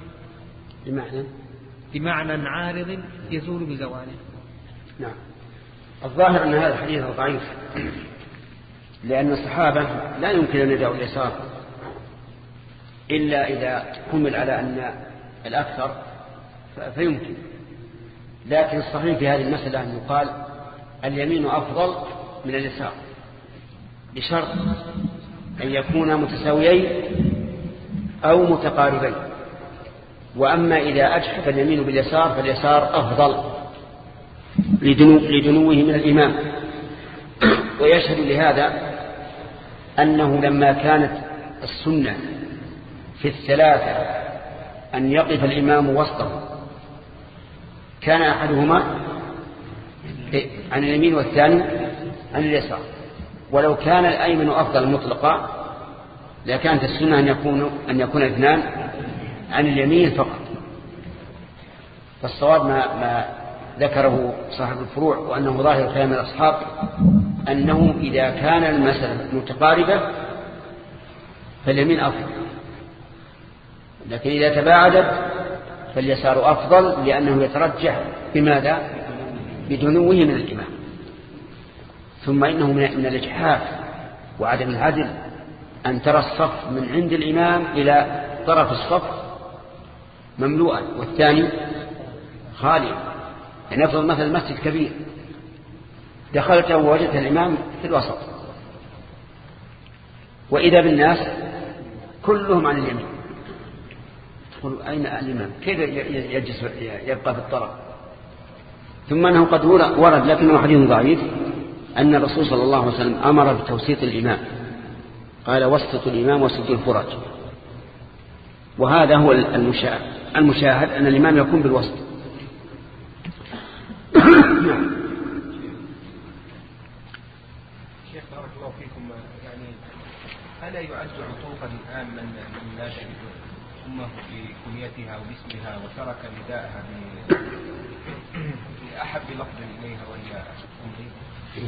بمعنى عارض يزول بزواله. نعم. الظاهر أن هذا الحديث ضعيف، لأن الصحابة لا يمكن أن يدعوا اليسار إلا إذا حمل على أن الأكثر فيمكن. لكن الصحيح في هذه المسألة أن يقال اليمين أفضل من اليسار بشرط أن يكونا متساويين أو متقاربين. وأما إذا أجحف اليمين باليسار فاليسار أفضل لدنوه من الإمام. ويشهد لهذا أنه لما كانت السنة في الثلاثة أن يقف الإمام وسطه كان أحدهما عن اليمين والثاني عن اليسار. ولو كان الأيمن أفضل مطلقا لكانت السنة أن يكون اثنان عن اليمين فقط. فالصواب ما ذكره صاحب الفروع وأنه ظاهر كلام الأصحاب أنه إذا كان المسألة متقاربة فاليمين أفضل، لكن إذا تباعدت فاليسار أفضل لأنه يترجح بماذا؟ بدنوه من الإمام. ثم إنه من الإجحاف وعدم العدل أن ترى الصف من عند الإمام إلى طرف الصف مملوءا والثاني خاليا. يعني نفرض مثلا المسجد كبير دخلت ووجدت الإمام في الوسط وإذا بالناس كلهم عن اليمين، تقول أين الإمام؟ كيف يجلس يبقى في الطرف؟ ثم أنه قد ورد لكنه حديث ضعيف أن الرسول صلى الله عليه وسلم أمر بتوسيط الإمام، قال وسط الإمام وسط الفرج. وهذا هو المشاهد أن الإمام يكون بالوسط. شيخ بارك الله فيكم، يعني ألا يعد عطوفا عاما من لا تجد أمه بكنيتها وباسمها وترك نداءها بأحب لفظ إليها وهي أمي؟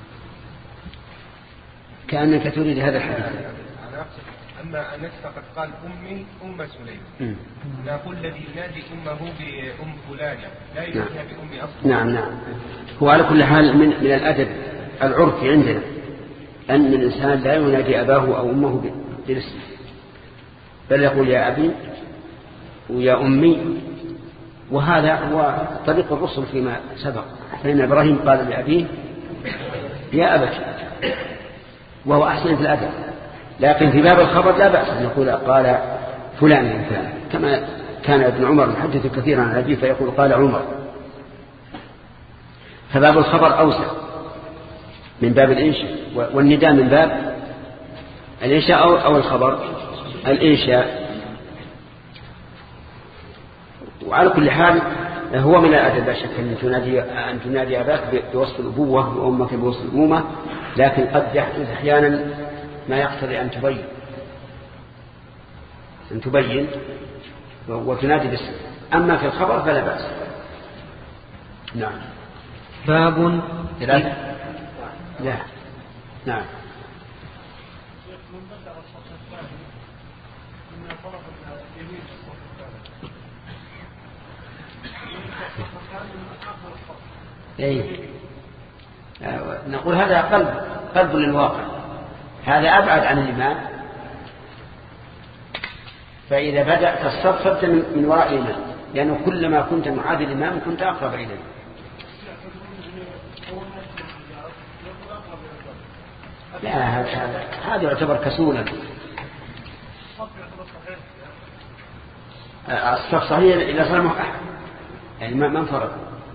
كأنك تريد هذا الحديث. أنا أقصد أما أنس فقد قال أمي أم سليم، نقول الذي ينادي أمه بأم فلانة لا يناديها بأم أصلا. نعم. هو على كل حال من الأدب العرفي عندنا أن الإنسان لا ينادي أباه أو أمه بالاسم، بل يقول يا أبي ويا أمي، وهذا هو طريق الرسل فيما سبق، فإن إبراهيم قال لأبيه يا أبت، وهو أحسن في الأدب. لكن في باب الخبر لا بأس أن يقول قال فلان الإنسان، كما كان ابن عمر يحدث كثيرا عن أبيه فيقول قال عمر. فباب الخبر أوسع من باب الإنشاء، والنداء من باب الإنشاء أو الخبر الإنشاء. وعلى كل حال هو من الأدب لا شك أن تنادي أباك بوصف الأبوة وأمك بوصف الأمومة، لكن قد يحدث أحيانا ما يقتضي أن تبين وتنادي باسم. أما في الخبر فلا بأس. نعم. باب لا. نعم. نقول هذا قلب للواقع، هذا أبعد عن الإمام. فإذا بدأت الصف فابدأ من وراء الإمام، لأنه كلما كنت معادي الإمام كنت أقرب إليه. لا، هذا يعتبر كسولا. الصف صحيح إذا صار يعني ما انفرد.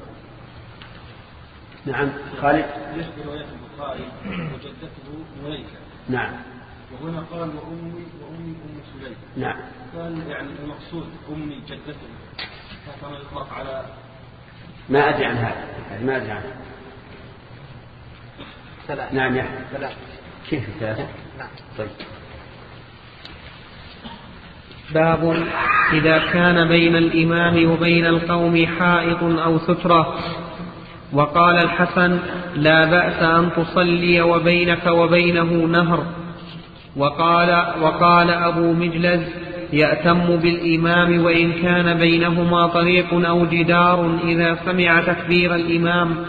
نعم. خالد. بالنسبة لرواية البخاري وجدته مليكة. نعم. وهنا قال وأمي أم سليم. نعم. قال يعني المقصود أمي جدته، فكان يطلق على ما أدري عن هذا، ما أدري عنه. ثلاثة. نعم يا ثلاثة. كيف ثلاثة؟ نعم. طيب. باب إذا كان بين الإمام وبين القوم حائط أو سترة. وقال الحسن لا بأس أن تصلي وبينك وبينه نهر. وقال أبو مجلز يأتم بالإمام وإن كان بينهما طريق أو جدار إذا سمع تكبير الإمام.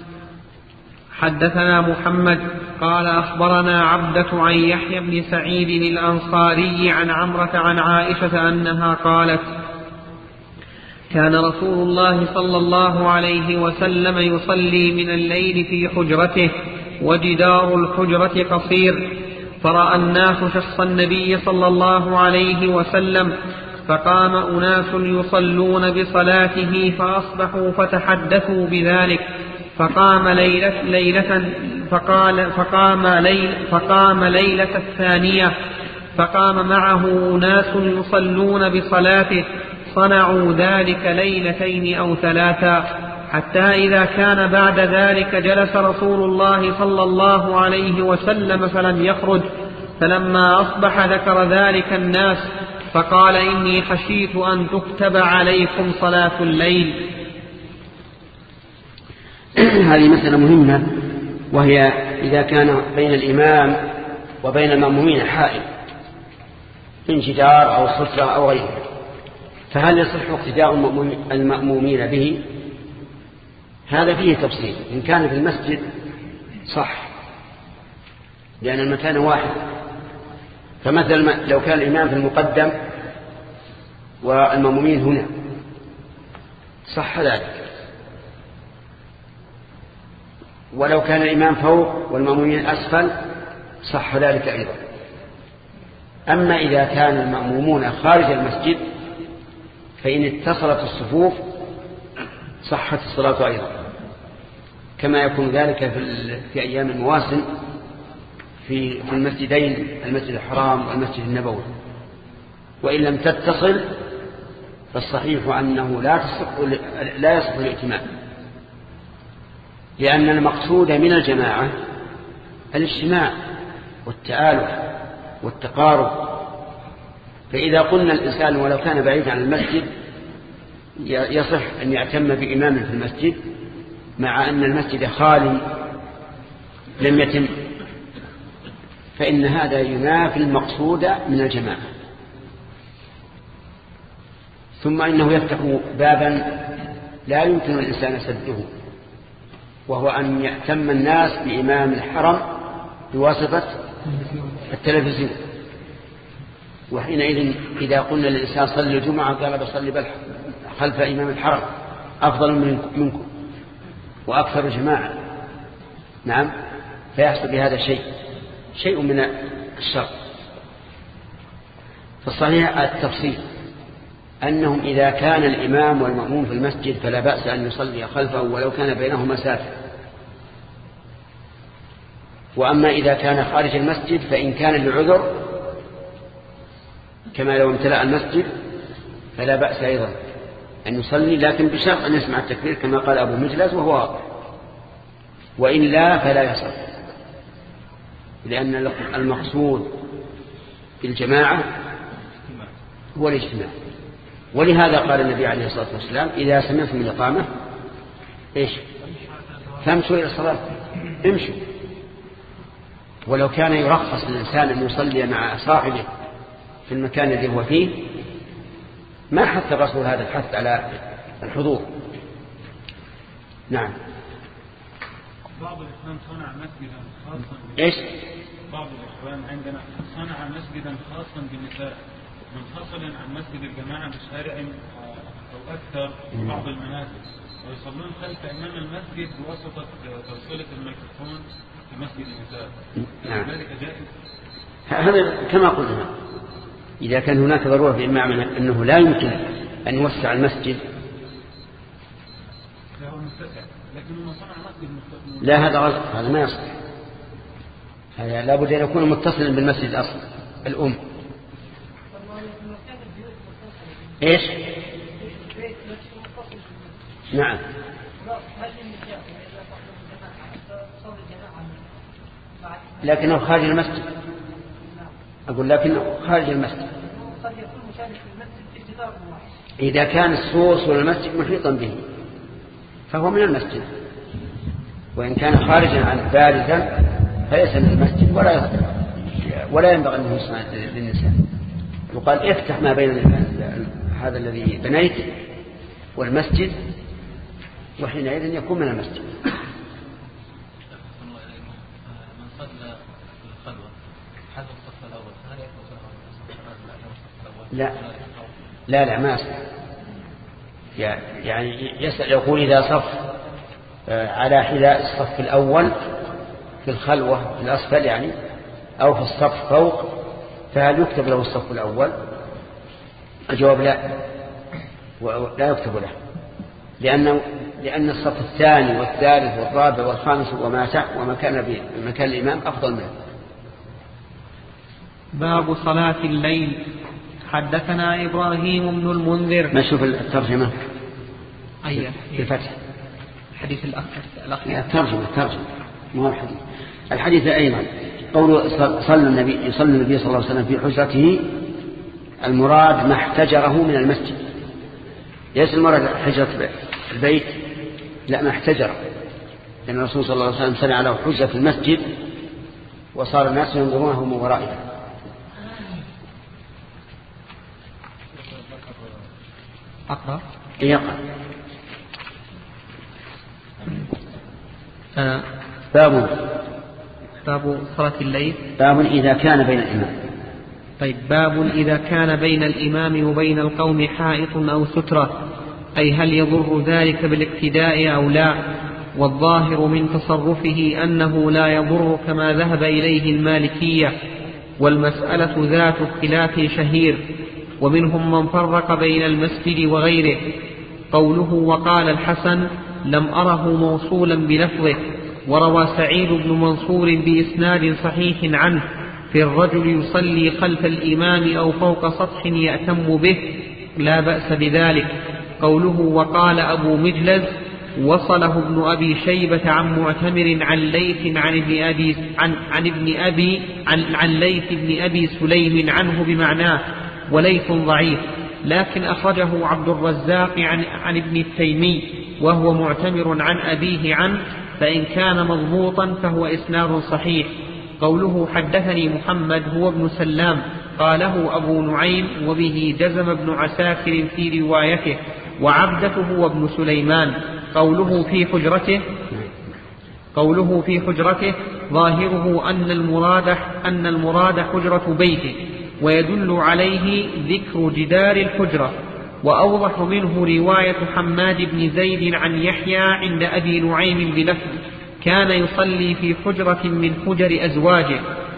حدثنا محمد قال أخبرنا عبدة عن يحيى بن سعيد الأنصاري عن عمرة عن عائشة أنها قالت كان رسول الله صلى الله عليه وسلم يصلي من الليل في حجرته وجدار الحجرة قصير، فرأى الناس شخص النبي صلى الله عليه وسلم، فقام أناس يصلون بصلاته فأصبحوا فتحدثوا بذلك، فقام ليلة الثانية فقام معه أناس يصلون بصلاته، صنعوا ذلك ليلتين أو ثلاثا، حتى إذا كان بعد ذلك جلس رسول الله صلى الله عليه وسلم فلم يخرج، فلما أصبح ذكر ذلك الناس فقال إني خشيت أن تكتب عليكم صلاة الليل. هذه مسألة مهمة، وهي إذا كان بين الإمام وبين المأمومين حائل من جدار أو سترة أو غيره، فهل يصح اقتداء المأمومين به؟ هذا فيه تفصيل. إن كان في المسجد صح، لأن المكان واحد. فمثلا لو كان الإمام في المقدم والمأمومين هنا صح ذلك، ولو كان الإمام فوق والمأمومين أسفل صح ذلك أيضا. أما إذا كان المأمومون خارج المسجد فإن اتصلت الصفوف صحت الصلاة أيضا، كما يكون ذلك في أيام المواسم في المسجدين، المسجد الحرام والمسجد النبوي. وإن لم تتصل فالصحيح أنه لا يصح الائتمام، لأن المقصود من الجماعة الاجتماع والتآلف والتقارب. فإذا قلنا الإنسان ولو كان بعيد عن المسجد يصح أن يعتم بإمام في المسجد مع أن المسجد خالي لم يتم، فإن هذا ينافي المقصود من الجماعة. ثم إنه يفتح بابا لا يمكن الإنسان سده، وهو أن يأتم الناس بإمام الحرم بواسطة التلفزيون. وحينئذ إذا قلنا للإنسان صلي الجمعة قال بصلي خلف إمام الحرم أفضل منكم وأكثر جماعة، نعم، فيحصل بهذا شيء من الشر. فالصحيح التفصيل أنهم إذا كان الإمام والمأموم في المسجد فلا بأس أن يصلي خلفه ولو كان بينهما مسافة. وأما إذا كان خارج المسجد فإن كان لعذر كما لو امتلأ المسجد فلا بأس أيضا أن يصلي، لكن بشرط أن يسمع التكبير كما قال أبو مجلس وهو واضح، وإلا فلا يصل، لأن المقصود بالجماعة هو الاجتماع. ولهذا قال النبي عليه الصلاة والسلام إذا سمعتم الإقامة فامشوا إلى الصلاة، امشوا. ولو كان يرخص للإنسان أن يصلي مع صاحبه في المكان الذي هو فيه ما حث الرسول هذا الحث على الحضور. نعم. بعض الإخوان صنع مسجدا خاصا بعض الإخوان عندنا صنع مسجدا خاصا بالنساء منفصلا عن مسجد الجماعة بشارع أو أكثر في بعض المنازل، ويصلون خلف إمام المسجد بواسطة توصيلة الميكروفون في مسجد النساء. نعم. ذلك جائز؟ هذا كما قلنا إذا كان هناك ضرورة في إمام أنه لا يمكن أن يوسع المسجد لا، هذا غلط، هذا ما يصح. هذا لا بد أن يكون متصلا بالمسجد أصلا الأم. نعم. لكنه خارج المسجد، أقول لكنه خارج المسجد. إذا كان السوس والمسجد محيطا به فهو من المسجد، وإن كان خارجا عن بارزا فليس من المسجد ولا ينبغي أن يسمع للنساء. يقال افتح ما بين هذا الذي بنيت والمسجد، وحينئذ يكون من المسجد. من صلى الخلوة حذف الصف الأول هل يكون لا ما يصح. يعني يقول إذا صف على حذاء الصف الأول في الخلوة في الأسفل يعني أو في الصف فوق فهل يكتب له الصف الأول؟ الجواب لا يكتب له، لأن الصف الثاني والثالث والرابع والخامس وما كان بمكان الإمام أفضل منه. باب صلاة الليل. حدثنا إبراهيم بن المنذر. ما شوف الترجمة في الفتح الحديث الأخير الترجمة مو الحديث أيضا قول صلى النبي صلى الله عليه وسلم في حجرته، المراد ما احتجره من المسجد، ليس المراد حجرة البيت، لا ما احتجره، لأن الرسول صلى الله عليه وسلم صنع له حجرة في المسجد وصار الناس ينظرونه من ورائها. أقرأ يقرأ. باب صلاة الليل. باب إذا كان بين الإمام. طيب. باب إذا كان بين الإمام وبين القوم حائط أو سترة، أي هل يضر ذلك بالاقتداء أو لا؟ والظاهر من تصرفه أنه لا يضر كما ذهب إليه المالكية، والمسألة ذات خلاف شهير، ومنهم من فرق بين المسجد وغيره. قوله وقال الحسن لم أره موصولا بلفظه. وروى سعيد بن منصور بإسناد صحيح عنه في الرجل يصلي خلف الإمام أو فوق سطح يأتم به لا بأس بذلك. قوله وقال أبو مجلز وصله ابن أبي شيبة عن معتمر عن ليث عن ليث بن أبي سليم عنه بمعناه، وليث ضعيف، لكن أخرجه عبد الرزاق عن ابن التيمي وهو معتمر عن أبيه عنه، فإن كان مضبوطا فهو إسناد صحيح. قوله حدثني محمد هو ابن سلام قاله أبو نعيم، وبه جزم ابن عساكر في روايته، وعبدة هو ابن سليمان. قوله في حجرته ظاهره أن المراد حجرة بيته، ويدل عليه ذكر جدار الحجرة. وأوضح منه رواية حماد بن زيد عن يحيى عند أبي نعيم بلفظ كان يصلي في حجرة من حجر أزواجه،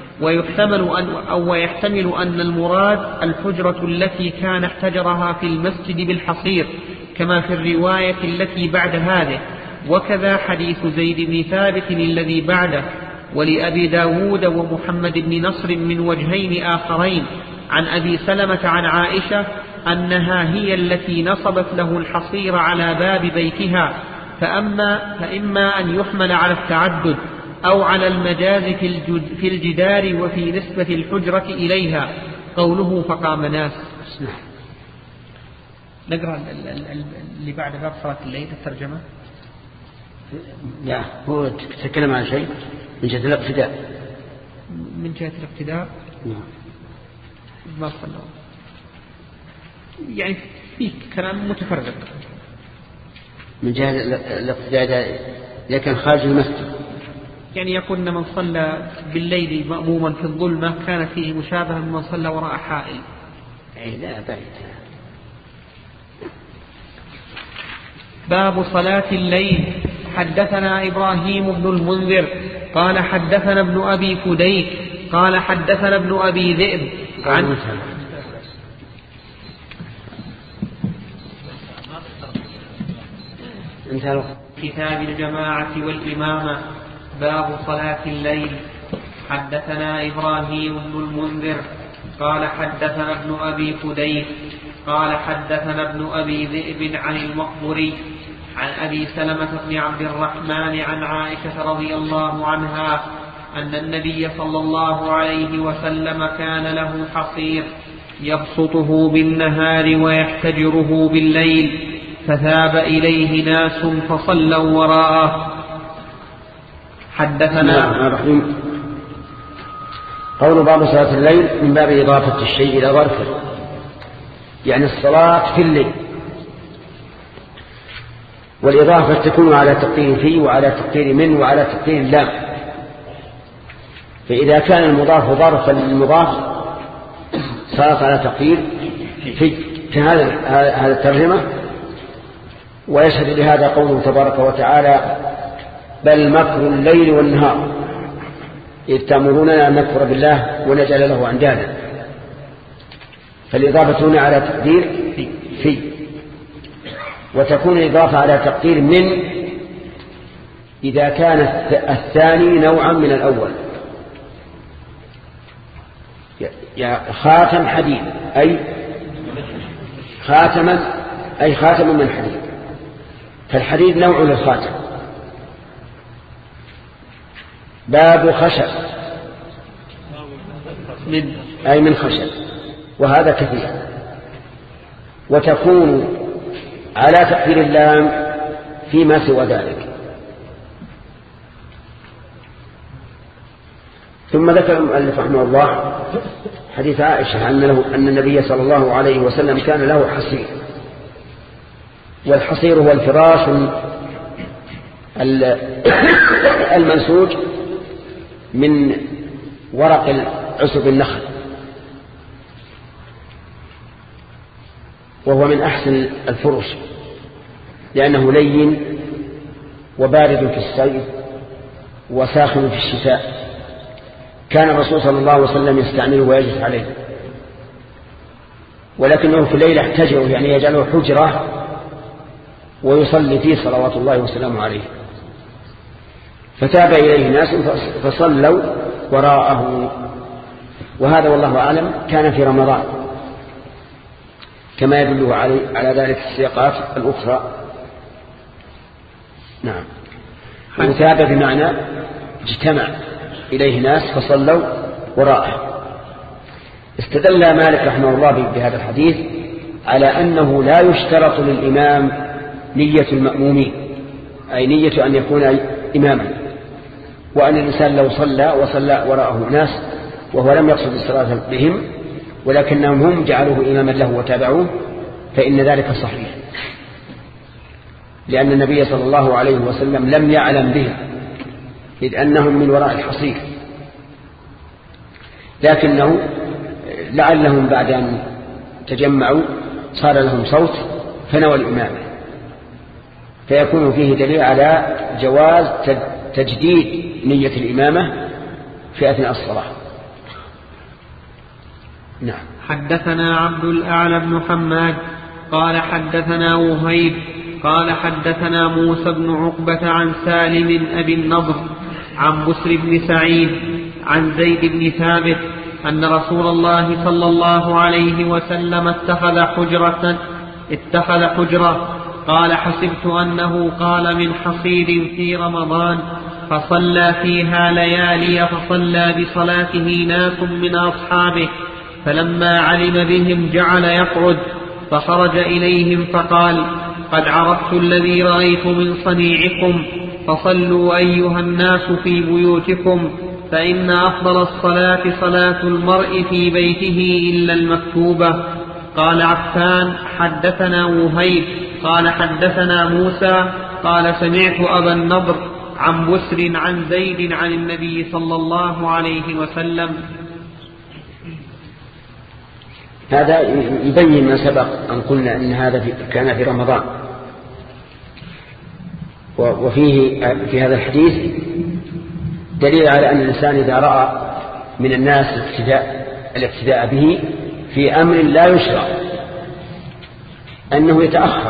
ويحتمل أن المراد الحجرة التي كان احتجرها في المسجد بالحصير كما في الرواية التي بعد هذه، وكذا حديث زيد بن ثابت الذي بعده. ولأبي داود ومحمد بن نصر من وجهين آخرين عن أبي سلمة عن عائشة أنها هي التي نصبت له الحصير على باب بيتها، فإما أن يحمل على التعدد أو على المجاز في الجدار وفي نسبة الحجرة إليها. قوله فقام ناس. نقرأ اللي بعد باب صلاة الليل الترجمة. لا هو تتكلم عن شيء من جهة الاقتداء. من جهة الاقتداء ما صلى يعني في كلام متفرق. من جهة الاقتداء لكن خارج المسجد يعني يقول من صلى بالليل مأموما في الظلمة كان فيه مشابه من صلى وراء حائل. لا بعيد. باب صلاة الليل. حدثنا إبراهيم بن المنذر قال حدثنا ابن أبي فديك قال حدثنا ابن أبي ذئب عن كتاب الجماعة والإمامة. باب صلاة الليل. حدثنا إبراهيم بن المنذر قال حدثنا ابن أبي فديك قال حدثنا ابن أبي ذئب عن المقبري عن أبي سلمة بن عبد الرحمن عن عائشة رضي الله عنها أن النبي صلى الله عليه وسلم كان له حصير يبسطه بالنهار ويحتجره بالليل، فذهب إليه ناس فصلوا وراءه. حدثنا قول باب صلاة الليل من باب إضافة الشيء إلى ظرفه، يعني الصلاة في الليل، والإضافة تكون على تقدير في وعلى تقدير من وعلى تقدير لام. فإذا كان المضاف ظرفا للمضاف صارت على تقدير في هذا الترجمة. ويشهد لهذا قوله تبارك وتعالى بل مكر الليل والنهار إذ تأمروننا أن نكفر بالله ونجعل له أندادا. فالإضافة هنا على تقدير في، وتكون الإضافة على تقدير من إذا كان الثاني نوعا من الأول. خاتم حديد أي خاتم من حديد، فالحديد نوع للخاتم. باب خشب من خشب، وهذا كثير. وتكون على تقدير اللام فيما سوى ذلك. ثم ذكر المؤلف رحمه الله حديث عائشة أن النبي صلى الله عليه وسلم كان له حصير، والحصير هو الفراش المنسوج من ورق عصب النخل، وهو من أحسن الفرش لأنه لين وبارد في الصيف وساخن في الشتاء. كان الرسول صلى الله عليه وسلم يستعمله ويجلس عليه، ولكنه في الليل احتجره، يعني يجعله حجرة ويصلي فيه صلوات الله وسلامه عليه. فتاب إليه ناس فصلوا وراءه. وهذا والله أعلم كان في رمضان كما يدله على ذلك السياقات الأخرى. نعم. وتاب بمعنى اجتمع إليه ناس فصلوا وراءه. استدل مالك رحمه الله بهذا الحديث على أنه لا يشترط للإمام نية المأمومين، أي نية أن يكون إماما، وأن الإنسان لو وصلى وراءه ناس وهو لم يقصد الصلاة بهم ولكنهم هم جعلوه إماما له وتابعوه فإن ذلك صحيح، لأن النبي صلى الله عليه وسلم لم يعلم بها إذ أنهم من وراء الحصير، لكنه لعلهم بعد أن تجمعوا صار لهم صوت فنوى الإمامة، فيكون فيه دليل على جواز تجديد نية الإمامة في أثناء الصلاة. نعم. حدثنا عبد الأعلى بن حماد قال حدثنا وهيب قال حدثنا موسى بن عقبة عن سالم أبي النضر عن بسر بن سعيد عن زيد بن ثابت أن رسول الله صلى الله عليه وسلم اتخذ حجرة قال حسبت أنه قال من حصير في رمضان فصلى فيها ليالي فصلى بصلاته ناس من أصحابه فلما علم بهم جعل يقعد فخرج إليهم فقال قد عرفت الذي رأيت من صنيعكم فصلوا أيها الناس في بيوتكم فإن أفضل الصلاة صلاة المرء في بيته إلا المكتوبة. قال عفان حدثنا وهيب قال حدثنا موسى قال سمعت أبا النضر عن بسر عن زيد عن النبي صلى الله عليه وسلم. هذا يبين ما سبق أن قلنا أن هذا كان في رمضان، وفيه في هذا الحديث دليل على أن الإنسان إذا رأى من الناس الاقتداء به في أمر لا يشرع أنه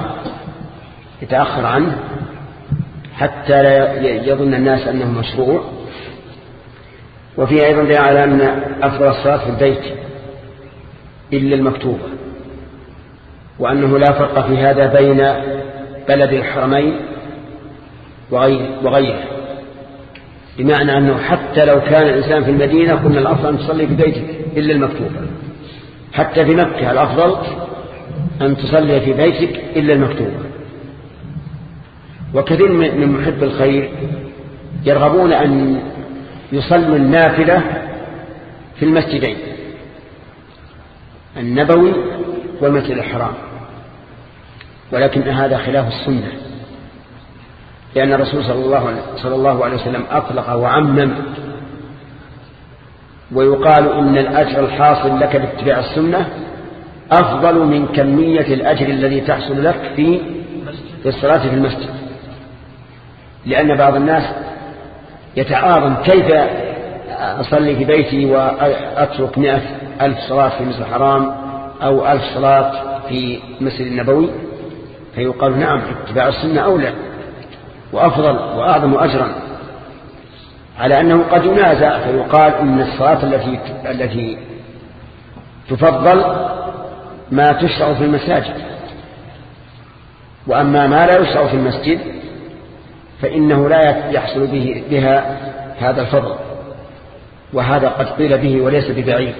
يتأخر عنه حتى لا يظن الناس أنه مشروع. وفيه أيضا دليل على أن أفضل الصلاة في البيت إلا المكتوبة، وأنه لا فرق في هذا بين بلد الحرمين وغيره، بمعنى أنه حتى لو كان الإنسان في المدينة قلنا الأفضل أن تصلي في بيتك إلا المكتوبة، حتى في مكة الأفضل أن تصلي في بيتك إلا المكتوبة. وكثير من محب الخير يرغبون أن يصلوا النافلة في المسجدين النبوي والمسجد الحرام، ولكن هذا خلاف السنة، لأن الرسول صلى الله عليه وسلم أطلق وعمم، ويقال إن الأجر الحاصل لك باتباع السنة أفضل من كمية الأجر الذي تحصل لك في الصلاة في المسجد، لأن بعض الناس يتعاظم كيف أصلي في بيتي وأترك 100,000 صلاة في المسجد الحرام أو 1000 صلاة في المسجد النبوي، فيقال نعم اتباع السنة أولى وأفضل وأعظم أجرا، على أنه قد ينازع فيقال إن الصلاة التي تفضل ما تشرع في المساجد، وأما ما لا يشرع في المسجد فإنه لا يحصل بها هذا الفضل، وهذا قد قيل به وليس ببعيد.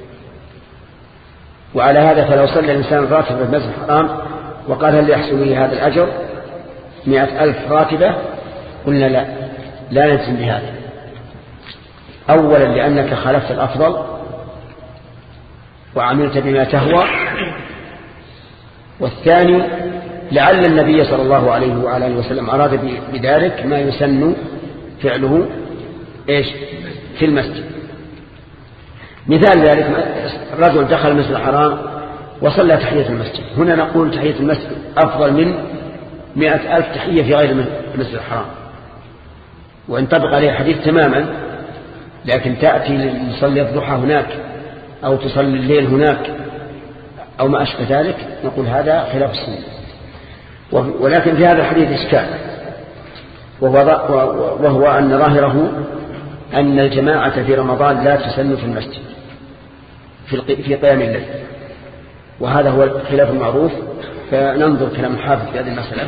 وعلى هذا فلو صلى الإنسان راتبة في المسجد الحرام وقال هل يحصل لي هذا الأجر 100,000 راتبة، قلنا لا نلزم بهذا. أولا لأنك خالفت الأفضل وعملت بما تهوى، والثاني لعل النبي صلى الله عليه وآله وسلم أراد بذلك ما يسن فعله في المسجد. مثال ذلك رجل دخل المسجد الحرام وصلى تحية المسجد، هنا نقول تحية المسجد أفضل من 100,000 تحية في غير المسجد الحرام، وإن طبق عليه حديث تماما، لكن تأتي لتصلي الضحى هناك أو تصلي الليل هناك أو ما أشبه ذلك، نقول هذا خلاف السنة. ولكن في هذا الحديث إشكال، وهو أن ظاهره أن الجماعة في رمضان لا تسن في المسجد في قيام الليل، وهذا هو الخلاف المعروف. فننظر كلام الحافظ في هذه المسألة.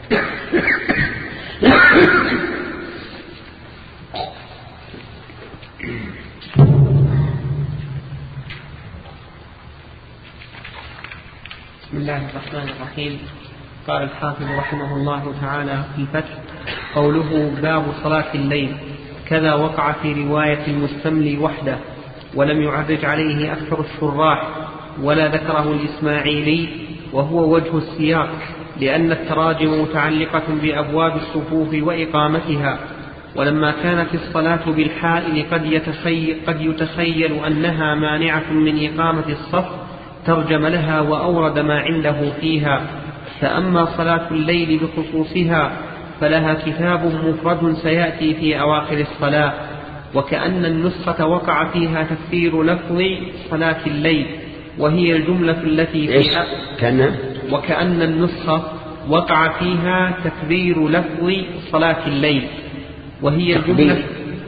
بسم الله الرحمن الرحيم. قال الحافظ رحمه الله تعالى في الفتح: قوله باب صلاة الليل كذا وقع في رواية المستملي وحده، ولم يعرج عليه أكثر الشراح ولا ذكره الإسماعيلي، وهو وجه السياق، لأن التراجم متعلقة بأبواب الصفوف وإقامتها، ولما كانت الصلاة بالحائل قد يتخيل أنها مانعة من إقامة الصف ترجم لها وأورد ما عنده فيها. فأما صلاة الليل بخصوصها فلها كتاب مفرد سيأتي في أواخر الصلاة. وكأن النسخة وقع فيها تكثير لفظ صلاة الليل وهي الجملة التي في وكأن النسخة وقع فيها تكرير لفظ صلاة الليل وهي الجملة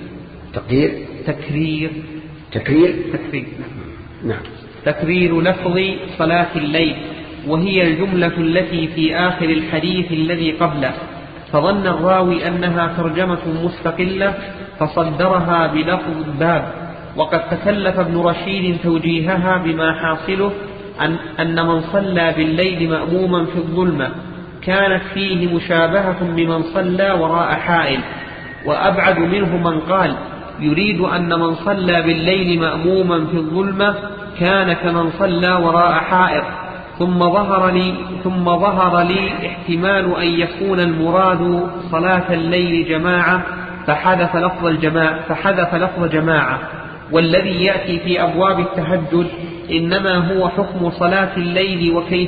تكرير لفظ صلاة الليل وهي الجملة التي في آخر الحديث الذي قبله. فظن الراوي أنها ترجمة مستقلة فصدرها بلفظ الباب. وقد تكلف ابن رشيد توجيهها بما حاصله أن من صلى بالليل مأموما في الظلمة كانت فيه مشابهة بمن صلى وراء حائل. وأبعد منه من قال يريد أن من صلى بالليل مأموما في الظلمة كان كمن صلى وراء حائط. ثم ظهر لي احتمال أن يكون المراد صلاة الليل جماعة فحذف لفظ جماعة. والذي يأتي في أبواب التهجد إنما هو حكم صلاة الليل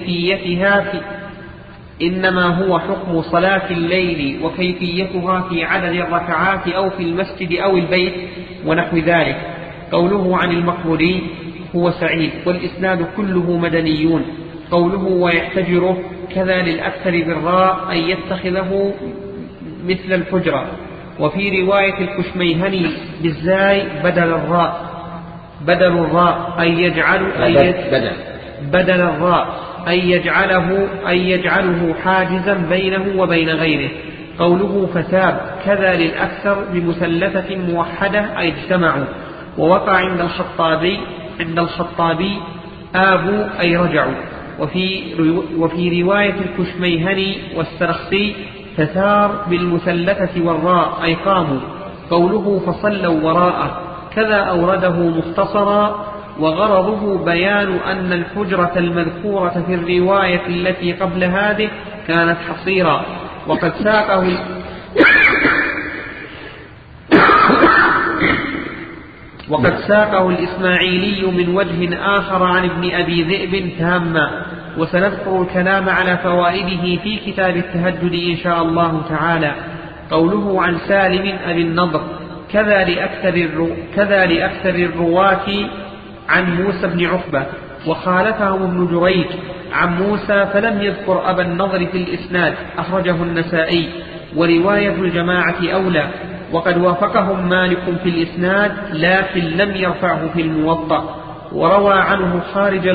وكيفيتها في عدد الركعات أو في المسجد أو البيت ونحو ذلك. قوله عن المقبوري هو سعيد والإسناد كله مدنيون. قوله ويحتجره كذا للأكثر بالراء أن يتخذه مثل الحجرة. وفي رواية الكشميهني بالزاي بدل الراء أن يجعله حاجزا بينه وبين غيره. قوله فتاب كذا للأكثر بمثلثة موحدة أي اجتمعوا. ووقع عند الخطابي آبوا أي رجعوا. وفي رواية الكشميهني والسرخسي تثار بالمثلثة والراء أي قاموا. قوله فصلوا وراءه كذا أورده مختصرا وغرضه بيان أن الحجرة المذكورة في الرواية التي قبل هذه كانت حصيرا. وقد ساقه الإسماعيلي من وجه آخر عن ابن أبي ذئب تاما. وسنذكر الكلام على فوائده في كتاب التهجد إن شاء الله تعالى. قوله عن سالم أبي النضر كذا لأكثر الرواة عن موسى بن عقبة. وخالفهم ابن جريج عن موسى فلم يذكر أبا النضر في الإسناد أخرجه النسائي. ورواية الجماعة أولى. وقد وافقهم مالك في الإسناد لكن لم يرفعه في الموطأ. وروى عنه خارج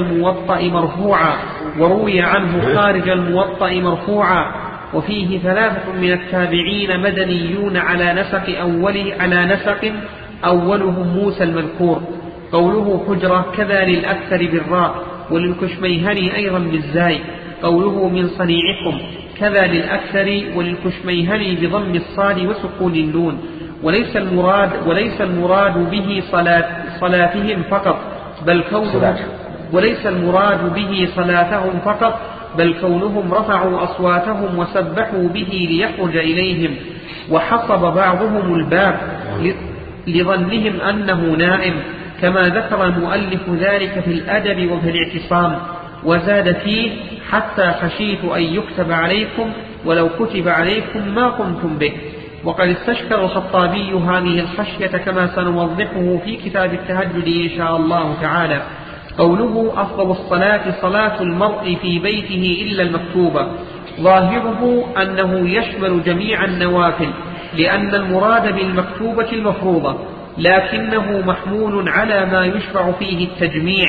الموطأ مرفوعا. وفيه 3 من التابعين مدنيون على نسق أولهم موسى المذكور. قوله حجرة كذا للأكثر بالراء وللكشميهني أيضا بالزاي. قوله من صنيعكم كذا للأكثر وللكشميهني بضم الصاد وسكون النون. وليس المراد به صلاتهم فقط بل كونهم رفعوا أصواتهم وسبحوا به ليخرج إليهم. وحصب بعضهم الباب لظنهم أنه نائم كما ذكر المؤلف ذلك في الأدب وفي الاعتصام. وزاد فيه حتى خشيت أن يكتب عليكم ولو كتب عليكم ما قمتم به. وقد استشكل الخطابي هذه الخشية كما سنوضحه في كتاب التهجد إن شاء الله تعالى. قوله أفضل الصلاة صلاة المرء في بيته إلا المكتوبة ظاهره أنه يشمل جميع النوافل لأن المراد بالمكتوبة المفروضة لكنه محمول على ما يشرع فيه التجميع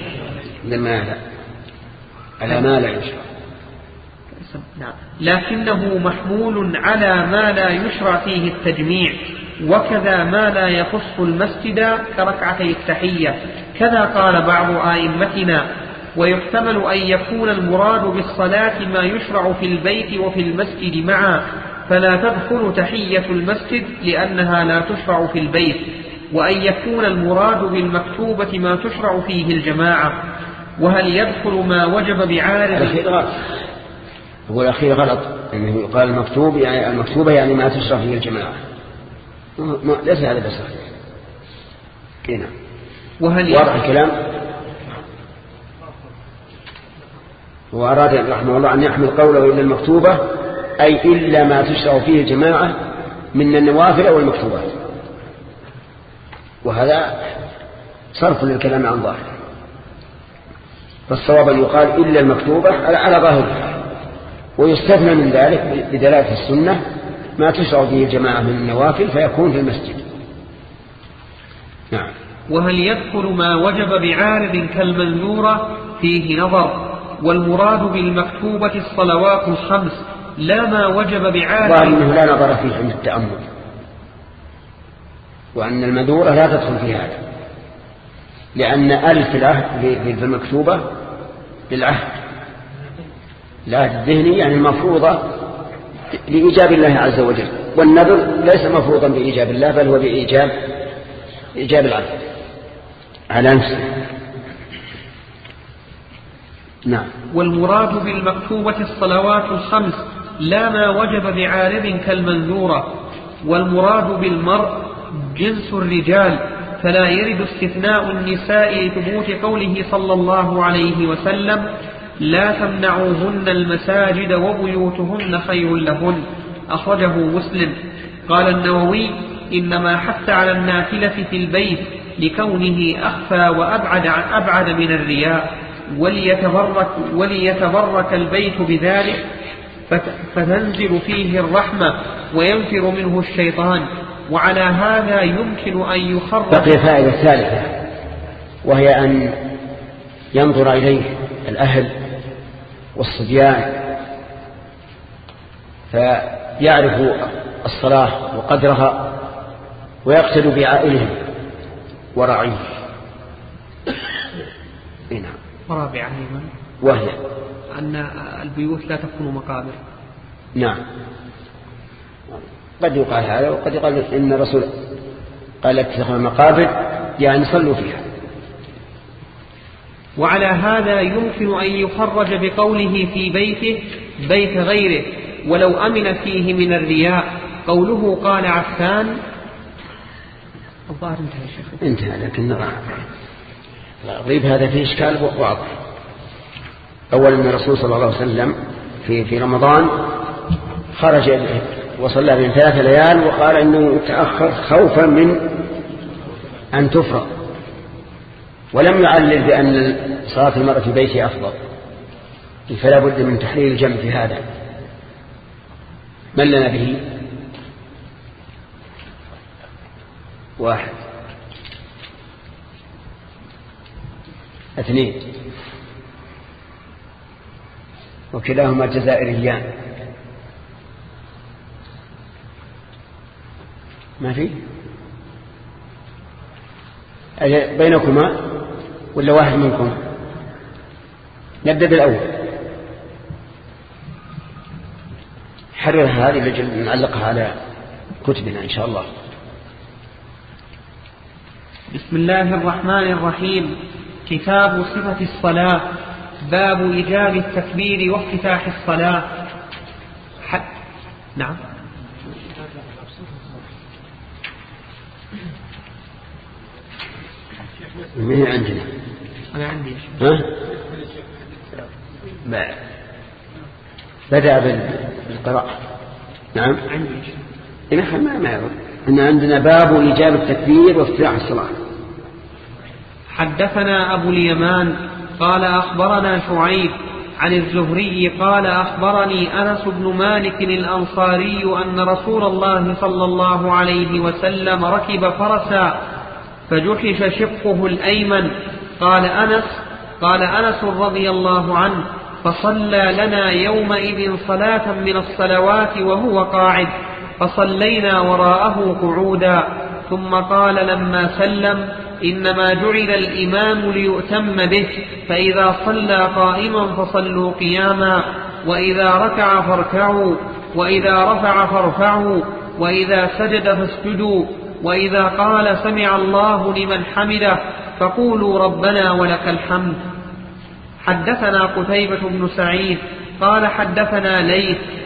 لكنه محمول على ما لا يشرع فيه التجميع. وكذا ما لا يخص المسجد كركعتي التحية كذا قال بعض آئمتنا. ويحتمل أن يكون المراد بالصلاة ما يشرع في البيت وفي المسجد معا فلا تدخل تحية المسجد لأنها لا تشرع في البيت. وأن يكون المراد بالمكتوبة ما تشرع فيه الجماعة. وهل يدخل ما وجب بعارض؟ هو الأخير غلط. يعني يقال المكتوبة يعني ما تشرع فيه الجماعة ليس هذا بصحيح. هنا واضح الكلام. وأراد رحمه الله أن يحمل قوله إلا المكتوبة أي إلا ما تشرع فيه الجماعة من النوافل أو المكتوبات، وهذا صرف للكلام عن ظاهر، فالصواب أن يقال إلا المكتوبة على ظاهرها، ويستثنى من ذلك بدلالة السنة ما تشرع فيه الجماعة من النوافل فيكون في المسجد. نعم. وهل يدخل ما وجب بعارض كالمنذورة فيه نظر، والمراد بالمكتوبة الصلوات الخمس لا ما وجب بعارض. وأنه لا نظر فيه عند التأمل، وأن المنذورة لا تدخل في هذا، لأن ألف في المكتوبة للعهد، العهد الذهني يعني المفروضة لإيجاب الله عز وجل، والنذر ليس مفروضا بإيجاب الله بل هو بإيجاب العبد على نفسه. نعم. والمراد بالمكتوبة الصلوات الخمس لا ما وجب بعارض كالمنذورة، والمراد بالمرء جنس الرجال، فلا يرد استثناء النساء لثبوت قوله صلى الله عليه وسلم لا تمنعوهن المساجد وبيوتهن خير لهن، أخرجه مسلم. قال النووي إنما حث على النافلة في البيت لكونه أخفى وأبعد من الرياء، وليتبرك البيت بذلك فتنزل فيه الرحمة وينفر منه الشيطان، وعلى هذا يمكن أن يخرج. بقي فائدة ثالثة، وهي أن ينظر إليه الأهل والصبيان فيعرفوا الصلاة وقدرها ويقتدوا بعائلهم وراعيه. ورابعا وهي أن البيوت لا تكون مقابر. نعم، قد يقال هذا وقد يقال إن الرسول قال اتخذوا المقابر يعني صلوا فيها. وعلى هذا يمكن أن يخرج بقوله في بيته بيت غيره ولو أمن فيه من الرياء، قوله قال عفان. الظاهر انتهى يا شيخ. انتهى، لكن الغريب هذا فيه إشكال واضح. أولا أن الرسول صلى الله عليه وسلم في رمضان خرج وصلى بين 3 ليال وقال إنه تأخر خوفا من أن تفرق، ولم يعلل بأن صلاة المرأة في بيته أفضل، فلا بد من تحليل الجمع في هذا. من لنا به؟ 1 2 وكلاهما جزائريان. ما في بينكما ولا واحد منكم؟ نبدأ بالأول. حرر هذه اللي نعلقها على كتبنا إن شاء الله. بسم الله الرحمن الرحيم. كتاب صفة الصلاة، باب إيجاب التكبير وافتتاح الصلاة. نعم. من عندنا؟ أنا عندي. بدأ بالقراءة. نعم. عندي. نحن ما يعرف. إن عندنا باب إيجاب التكبير وافتتاح الصلاة. حدثنا أبو اليمان قال أخبرنا شعيب عن الزهري قال أخبرني أنس بن مالك الأنصاري أن رسول الله صلى الله عليه وسلم ركب فرسا فجحش شقه الأيمن. قال أنس رضي الله عنه فصلى لنا يومئذ صلاة من الصلوات وهو قاعد، فصلينا وراءه قعودا، ثم قال لما سلم إنما جعل الإمام ليؤتم به، فإذا صلى قائما فصلوا قياما، وإذا ركع فاركعوا، وإذا رفع فارفعوا، وإذا سجد فاسجدوا، وإذا قال سمع الله لمن حمده فقولوا ربنا ولك الحمد. حدثنا قتيبة بن سعيد قال حدثنا ليث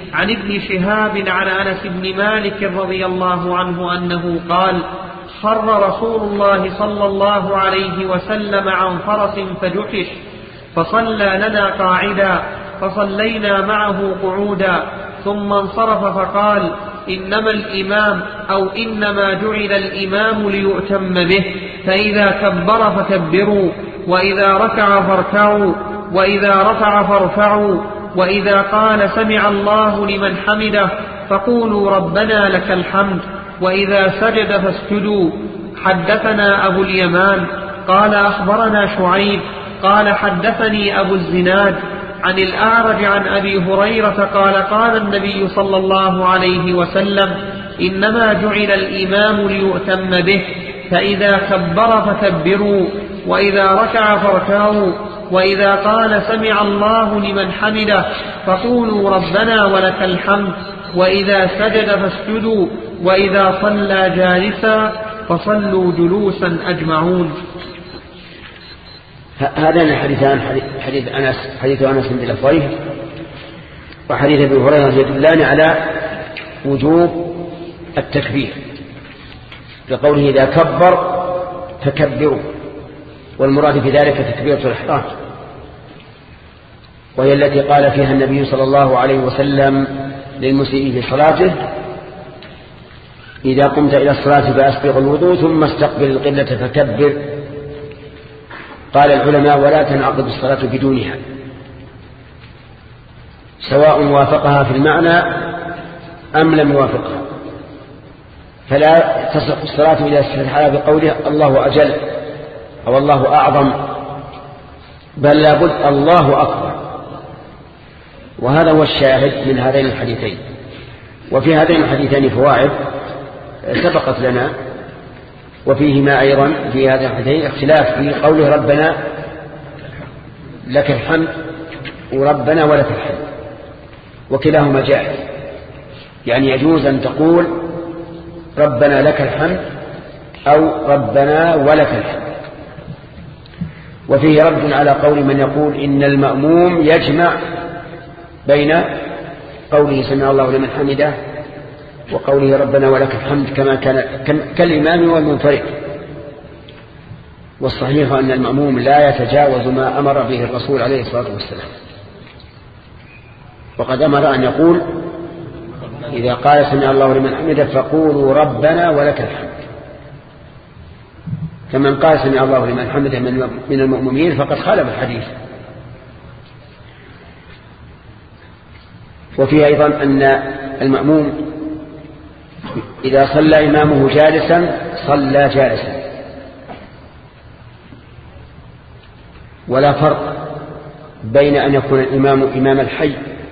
عن ابن شهاب عن أنس بن مالك رضي الله عنه أنه قال: خر رسول الله صلى الله عليه وسلم عن فرس فجحش، فصلى لنا قاعدا، فصلينا معه قعودا، ثم انصرف فقال: إنما الإمام أو إنما جعل الإمام ليؤتم به، فإذا كبر فكبروا، وإذا ركع فاركعوا، وإذا رفع فارفعوا، وإذا قال سمع الله لمن حمده فقولوا ربنا لك الحمد، وإذا سجد فاسجدوا. حدثنا أبو اليمان قال أخبرنا شعيب قال حدثني أبو الزناد عن الأعرج عن أبي هريرة قال: قال النبي صلى الله عليه وسلم: إنما جعل الإمام ليؤتم به، فإذا كبر فكبروا، وإذا ركع فاركعوا، وإذا قال سمع الله لمن حمده فقولوا ربنا ولك الحمد، وإذا سجد فاسجدوا، وإذا صلى جالسا فصلوا جلوسا أجمعون. هذان الحديثان، حديث أنس بلفظيه وحديث ابي هريرة يدلان على وجوب التكبير، بقوله إذا كبر فكبروا، والمراد في ذلك تكبيرة الإحرام، وهي التي قال فيها النبي صلى الله عليه وسلم للمسيء في صلاته: إذا قمت إلى الصلاة فأسبغ الوضوء ثم استقبل القبلة فكبر. قال العلماء: ولا تنعقد الصلاة بدونها، سواء وافقها في المعنى أم لم يوافقها، فلا تصح الصلاة إذا استفتحها بقوله الله أجل أو الله أعظم، بل لابد الله أكبر. وهذا هو الشاهد من هذين الحديثين. وفي هذين الحديثين فوائد سبقت لنا، وفيهما أيضا في هذا الحديث اختلاف في قوله ربنا لك الحمد وربنا ولك الحمد، وكلاهما جائز، يعني يجوز أن تقول ربنا لك الحمد أو ربنا ولك الحمد. وفيه رد على قول من يقول إن المأموم يجمع بين قوله سمع الله لمن حمده وقوله ربنا ولك الحمد كما كان كالإمام والمنفرد. والصحيح أن المأموم لا يتجاوز ما أمر به الرسول عليه الصلاة والسلام، وقد أمر أن يقول إذا قال سمع الله لمن حمده فقولوا ربنا ولك الحمد، فمن قال سمع الله لمن حمده من المؤمنين فقد خالف الحديث. وفيه أيضا أن المأموم إذا صلى إمامه جالسا صلى جالسا، ولا فرق بين أن يكون الإمام إمام الحي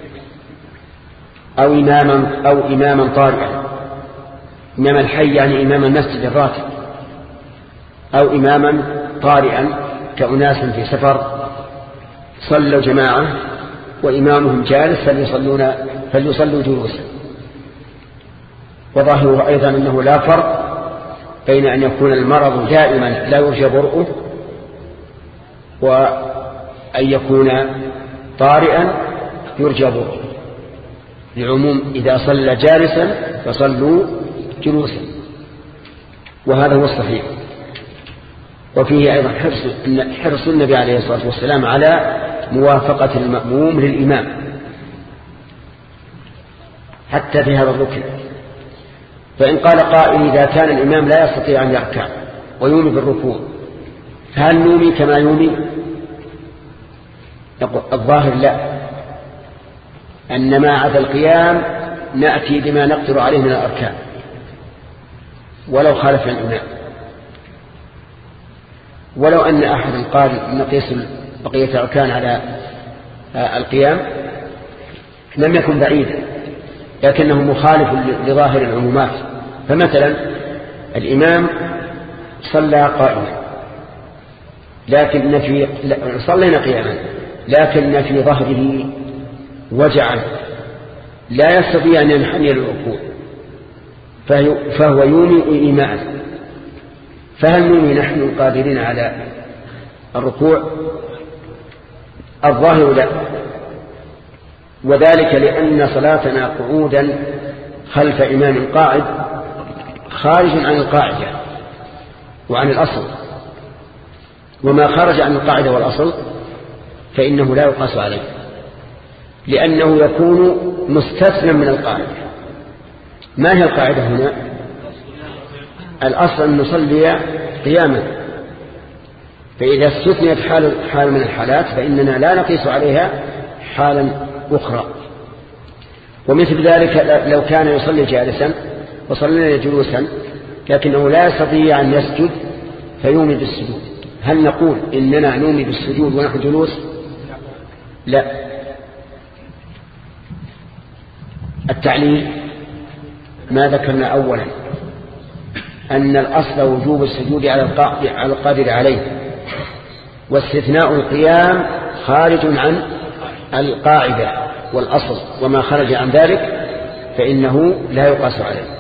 أو إماما طارئا. إمام الحي يعني إمام المسجد الراتب، أو إماما طارئا كأناس في سفر صلوا جماعة وإمامهم جالس فليصلوا جلوسا. وظاهره أيضا أنه لا فرق بين أن يكون المرض دائما لا يرجى برؤه وأن يكون طارئا يرجى برؤه، لعموم إذا صلى جالسا فصلوا جلوسا، وهذا هو الصحيح. وفيه أيضا حرص النبي عليه الصلاة والسلام على موافقة المأموم للإمام حتى في هذا الركن. فإن قال قائل إذا كان الإمام لا يستطيع أن يركع ويومي بالركوع فهل نومي كما يومي؟ الظاهر لا، أن ما عدا القيام نأتي بما نقدر عليه من الأركان ولو خالف الإمام. ولو أن أحد قال نقيس بقية الأركان على القيام لم يكن بعيدا، لكنه مخالف لظاهر العمومات. فمثلا الإمام صلى قائما لكن صلينا قياما لكن في ظهره وجعا لا يستطيع أن ينحني للركوع فهو يومي إيماء، فهل نومي نحن قادرين على الركوع؟ الظاهر لا، وذلك لأن صلاتنا قعودا خلف إمام قاعد خارج عن القاعدة وعن الأصل، وما خرج عن القاعدة والأصل فإنه لا يقاس عليه، لأنه يكون مستثنى من القاعدة. ما هي القاعدة هنا؟ الأصل أن نصلي قياما، فإذا استثنيت حال من الحالات فإننا لا نقيس عليها حالا أخرى. ومثل ذلك لو كان يصلي جالسا وصلينا جلوسا لكنه لا يستطيع أن يسجد فيومي بالسجود، هل نقول إننا نومي بالسجود ونحن جلوس؟ لا. التعليل ما ذكرنا أولا أن الأصل وجوب السجود على القادر عليه، واستثناء القيام خارج عن القاعدة والأصل، وما خرج عن ذلك فإنه لا يقاس عليه.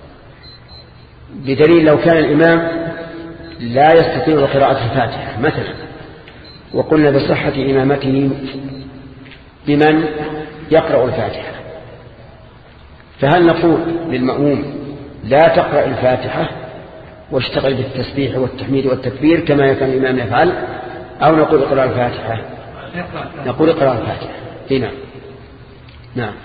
بدليل لو كان الإمام لا يستطيع قراءة الفاتحة مثلا وقلنا بصحة إمامته بمن يقرأ الفاتحة، فهل نقول للمأموم لا تقرأ الفاتحة واشتغل بالتسبيح والتحميد والتكبير كما كان الإمام يفعل، أو نقول اقرأ الفاتحة؟ نقول اقرأ الفاتحة. هنا نعم.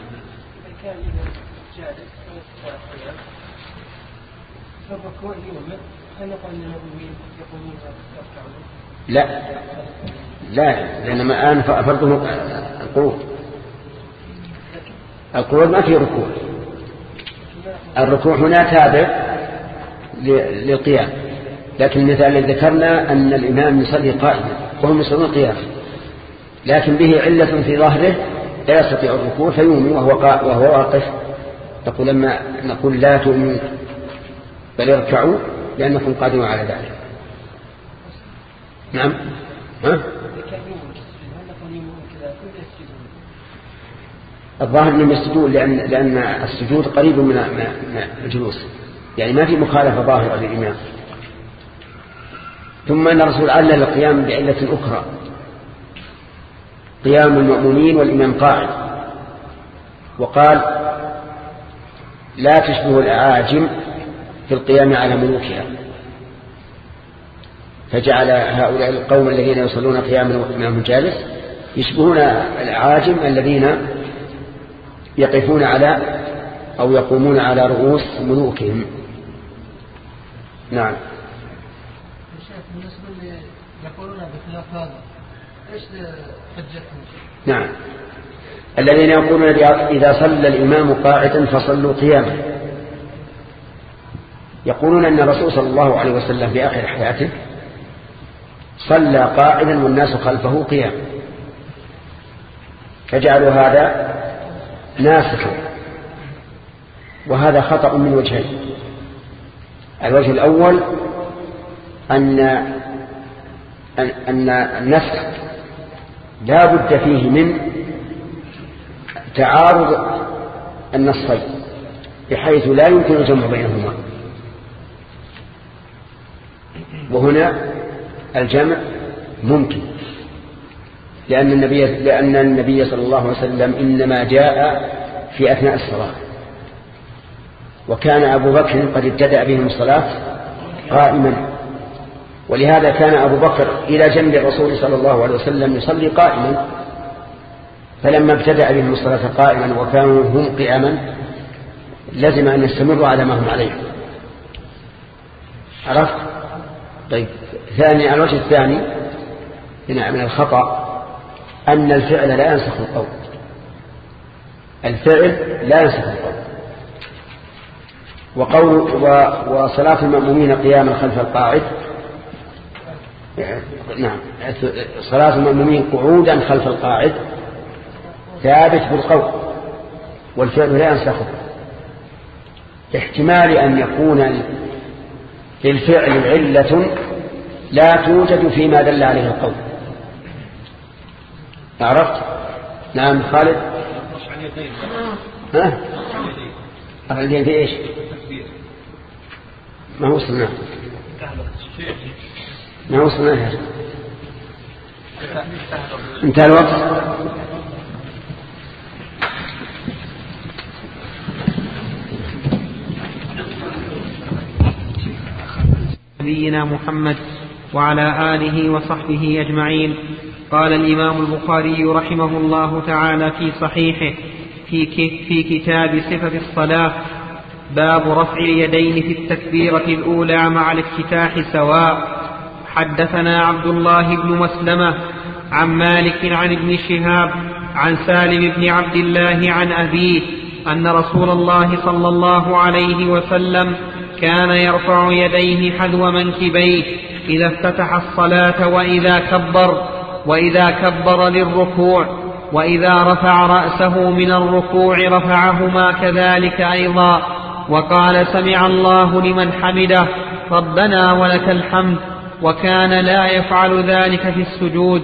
لا لأن ما الآن فرضه القعود ما فيه ركوع. الركوع هنا تابع للقيام، لكن المثال الذي ذكرنا أن الإمام يصلي قائما وهم يصلون قياما، لكن به علة في ظهره لا يستطيع الركوع فيومي وهو واقف. لما نقول لا تؤمنوا بل اركعوا لأنكم قادرون على ذلك. نعم. الظاهر من السجود لأن السجود قريب من الجلوس، يعني ما في مخالفة ظاهرة للإمام. ثم أن الرسول علل القيام بعلة أخرى، قيام المأمومين والإمام قاعد، وقال لا تشبه الأعاجم في القيام على ملوكها، فجعل هؤلاء القوم الذين يصلون قياما والإمام جالس يشبهون الأعاجم الذين يقفون على أو يقومون على رؤوس ملوكهم. نعم. الشيخ بالنسبة اللي يقولون بخلاف هذا ايش حجتهم؟ نعم، الذين يقولون إذا صلى الإمام قاعدا فصلوا قياما، يقولون أن الرسول صلى الله عليه وسلم في آخر حياته صلى قاعدا والناس خلفه قيام، فجعلوا هذا ناسخا، وهذا خطأ من وجهين. الوجه الأول أن النسخ لا بد فيه من تعارض النصين بحيث لا يمكن الجمع بينهما، وهنا الجمع ممكن، لأن النبي صلى الله عليه وسلم إنما جاء في أثناء الصلاة، وكان أبو بكر قد ابتدأ بهم الصلاة قائما، ولهذا كان أبو بكر إلى جنب الرسول صلى الله عليه وسلم يصلي قائما، فلما ابتدأ بهم الصلاة قائما وكانوا هم قياما لازم أن يستمروا على ما هم عليه. عرفت؟ طيب، ثاني الوجه الثاني من الخطأ أن الفعل لا ينسخ القول، الفعل لا ينسخ القول. وصلاة المأمومين قياما خلف القاعد، نعم، صلاة المأمومين قعودا خلف القاعد ثابت بالقول، والفعل لا ينسخه، احتمال أن يكون للفعل علة لا توجد فيما دل عليه القول. عرفت؟ نعم. خالد. ها؟ رفع اليدين في ايش؟ ما هو صنع؟ ما هو صنع هذا؟ انتهى الوقت. نبينا محمد وعلى آله وصحبه أجمعين. قال الإمام البخاري رحمه الله تعالى في صحيحه في كتاب صفة الصلاة: باب رفع اليدين في التكبيرة الأولى مع الافتتاح سواء. حدثنا عبد الله بن مسلمة عن مالك عن ابن شهاب عن سالم بن عبد الله عن أبيه أن رسول الله صلى الله عليه وسلم كان يرفع يديه حذو منكبيه إذا افتتح الصلاة وإذا كبر للركوع، وإذا رفع رأسه من الركوع رفعهما كذلك أيضا، وقال: سمع الله لمن حمده ربنا ولك الحمد، وكان لا يفعل ذلك في السجود.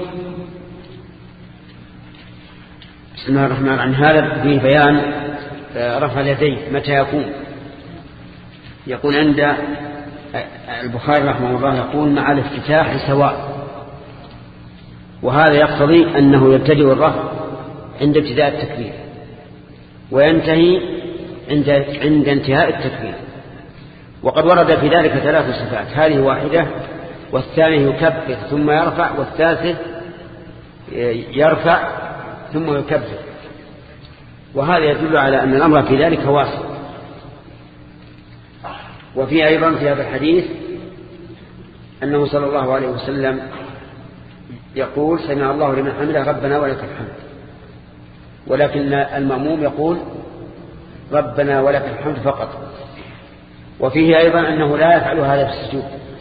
بسم الله الرحمن الرحيم. هذا فيه بيان رفع اليدين متى يكون. يقول عند البخاري رحمه الله يقول مع الافتتاح سواء، وهذا يقتضي أنه يبتدئ الرفع عند ابتداء التكبير وينتهي عند انتهاء التكبير. وقد ورد في ذلك 3 صفات: هذه واحدة، والثاني يكبر ثم يرفع، والثالث يرفع ثم يكبر. وهذا يدل على أن الأمر في ذلك واسع. وفي أيضا في هذا الحديث أنه صلى الله عليه وسلم يقول: سمع الله لمن حمده ربنا ولك الحمد، ولكن المأموم يقول ربنا ولك الحمد فقط. وفيه أيضا أنه لا يفعل هذا في السجود،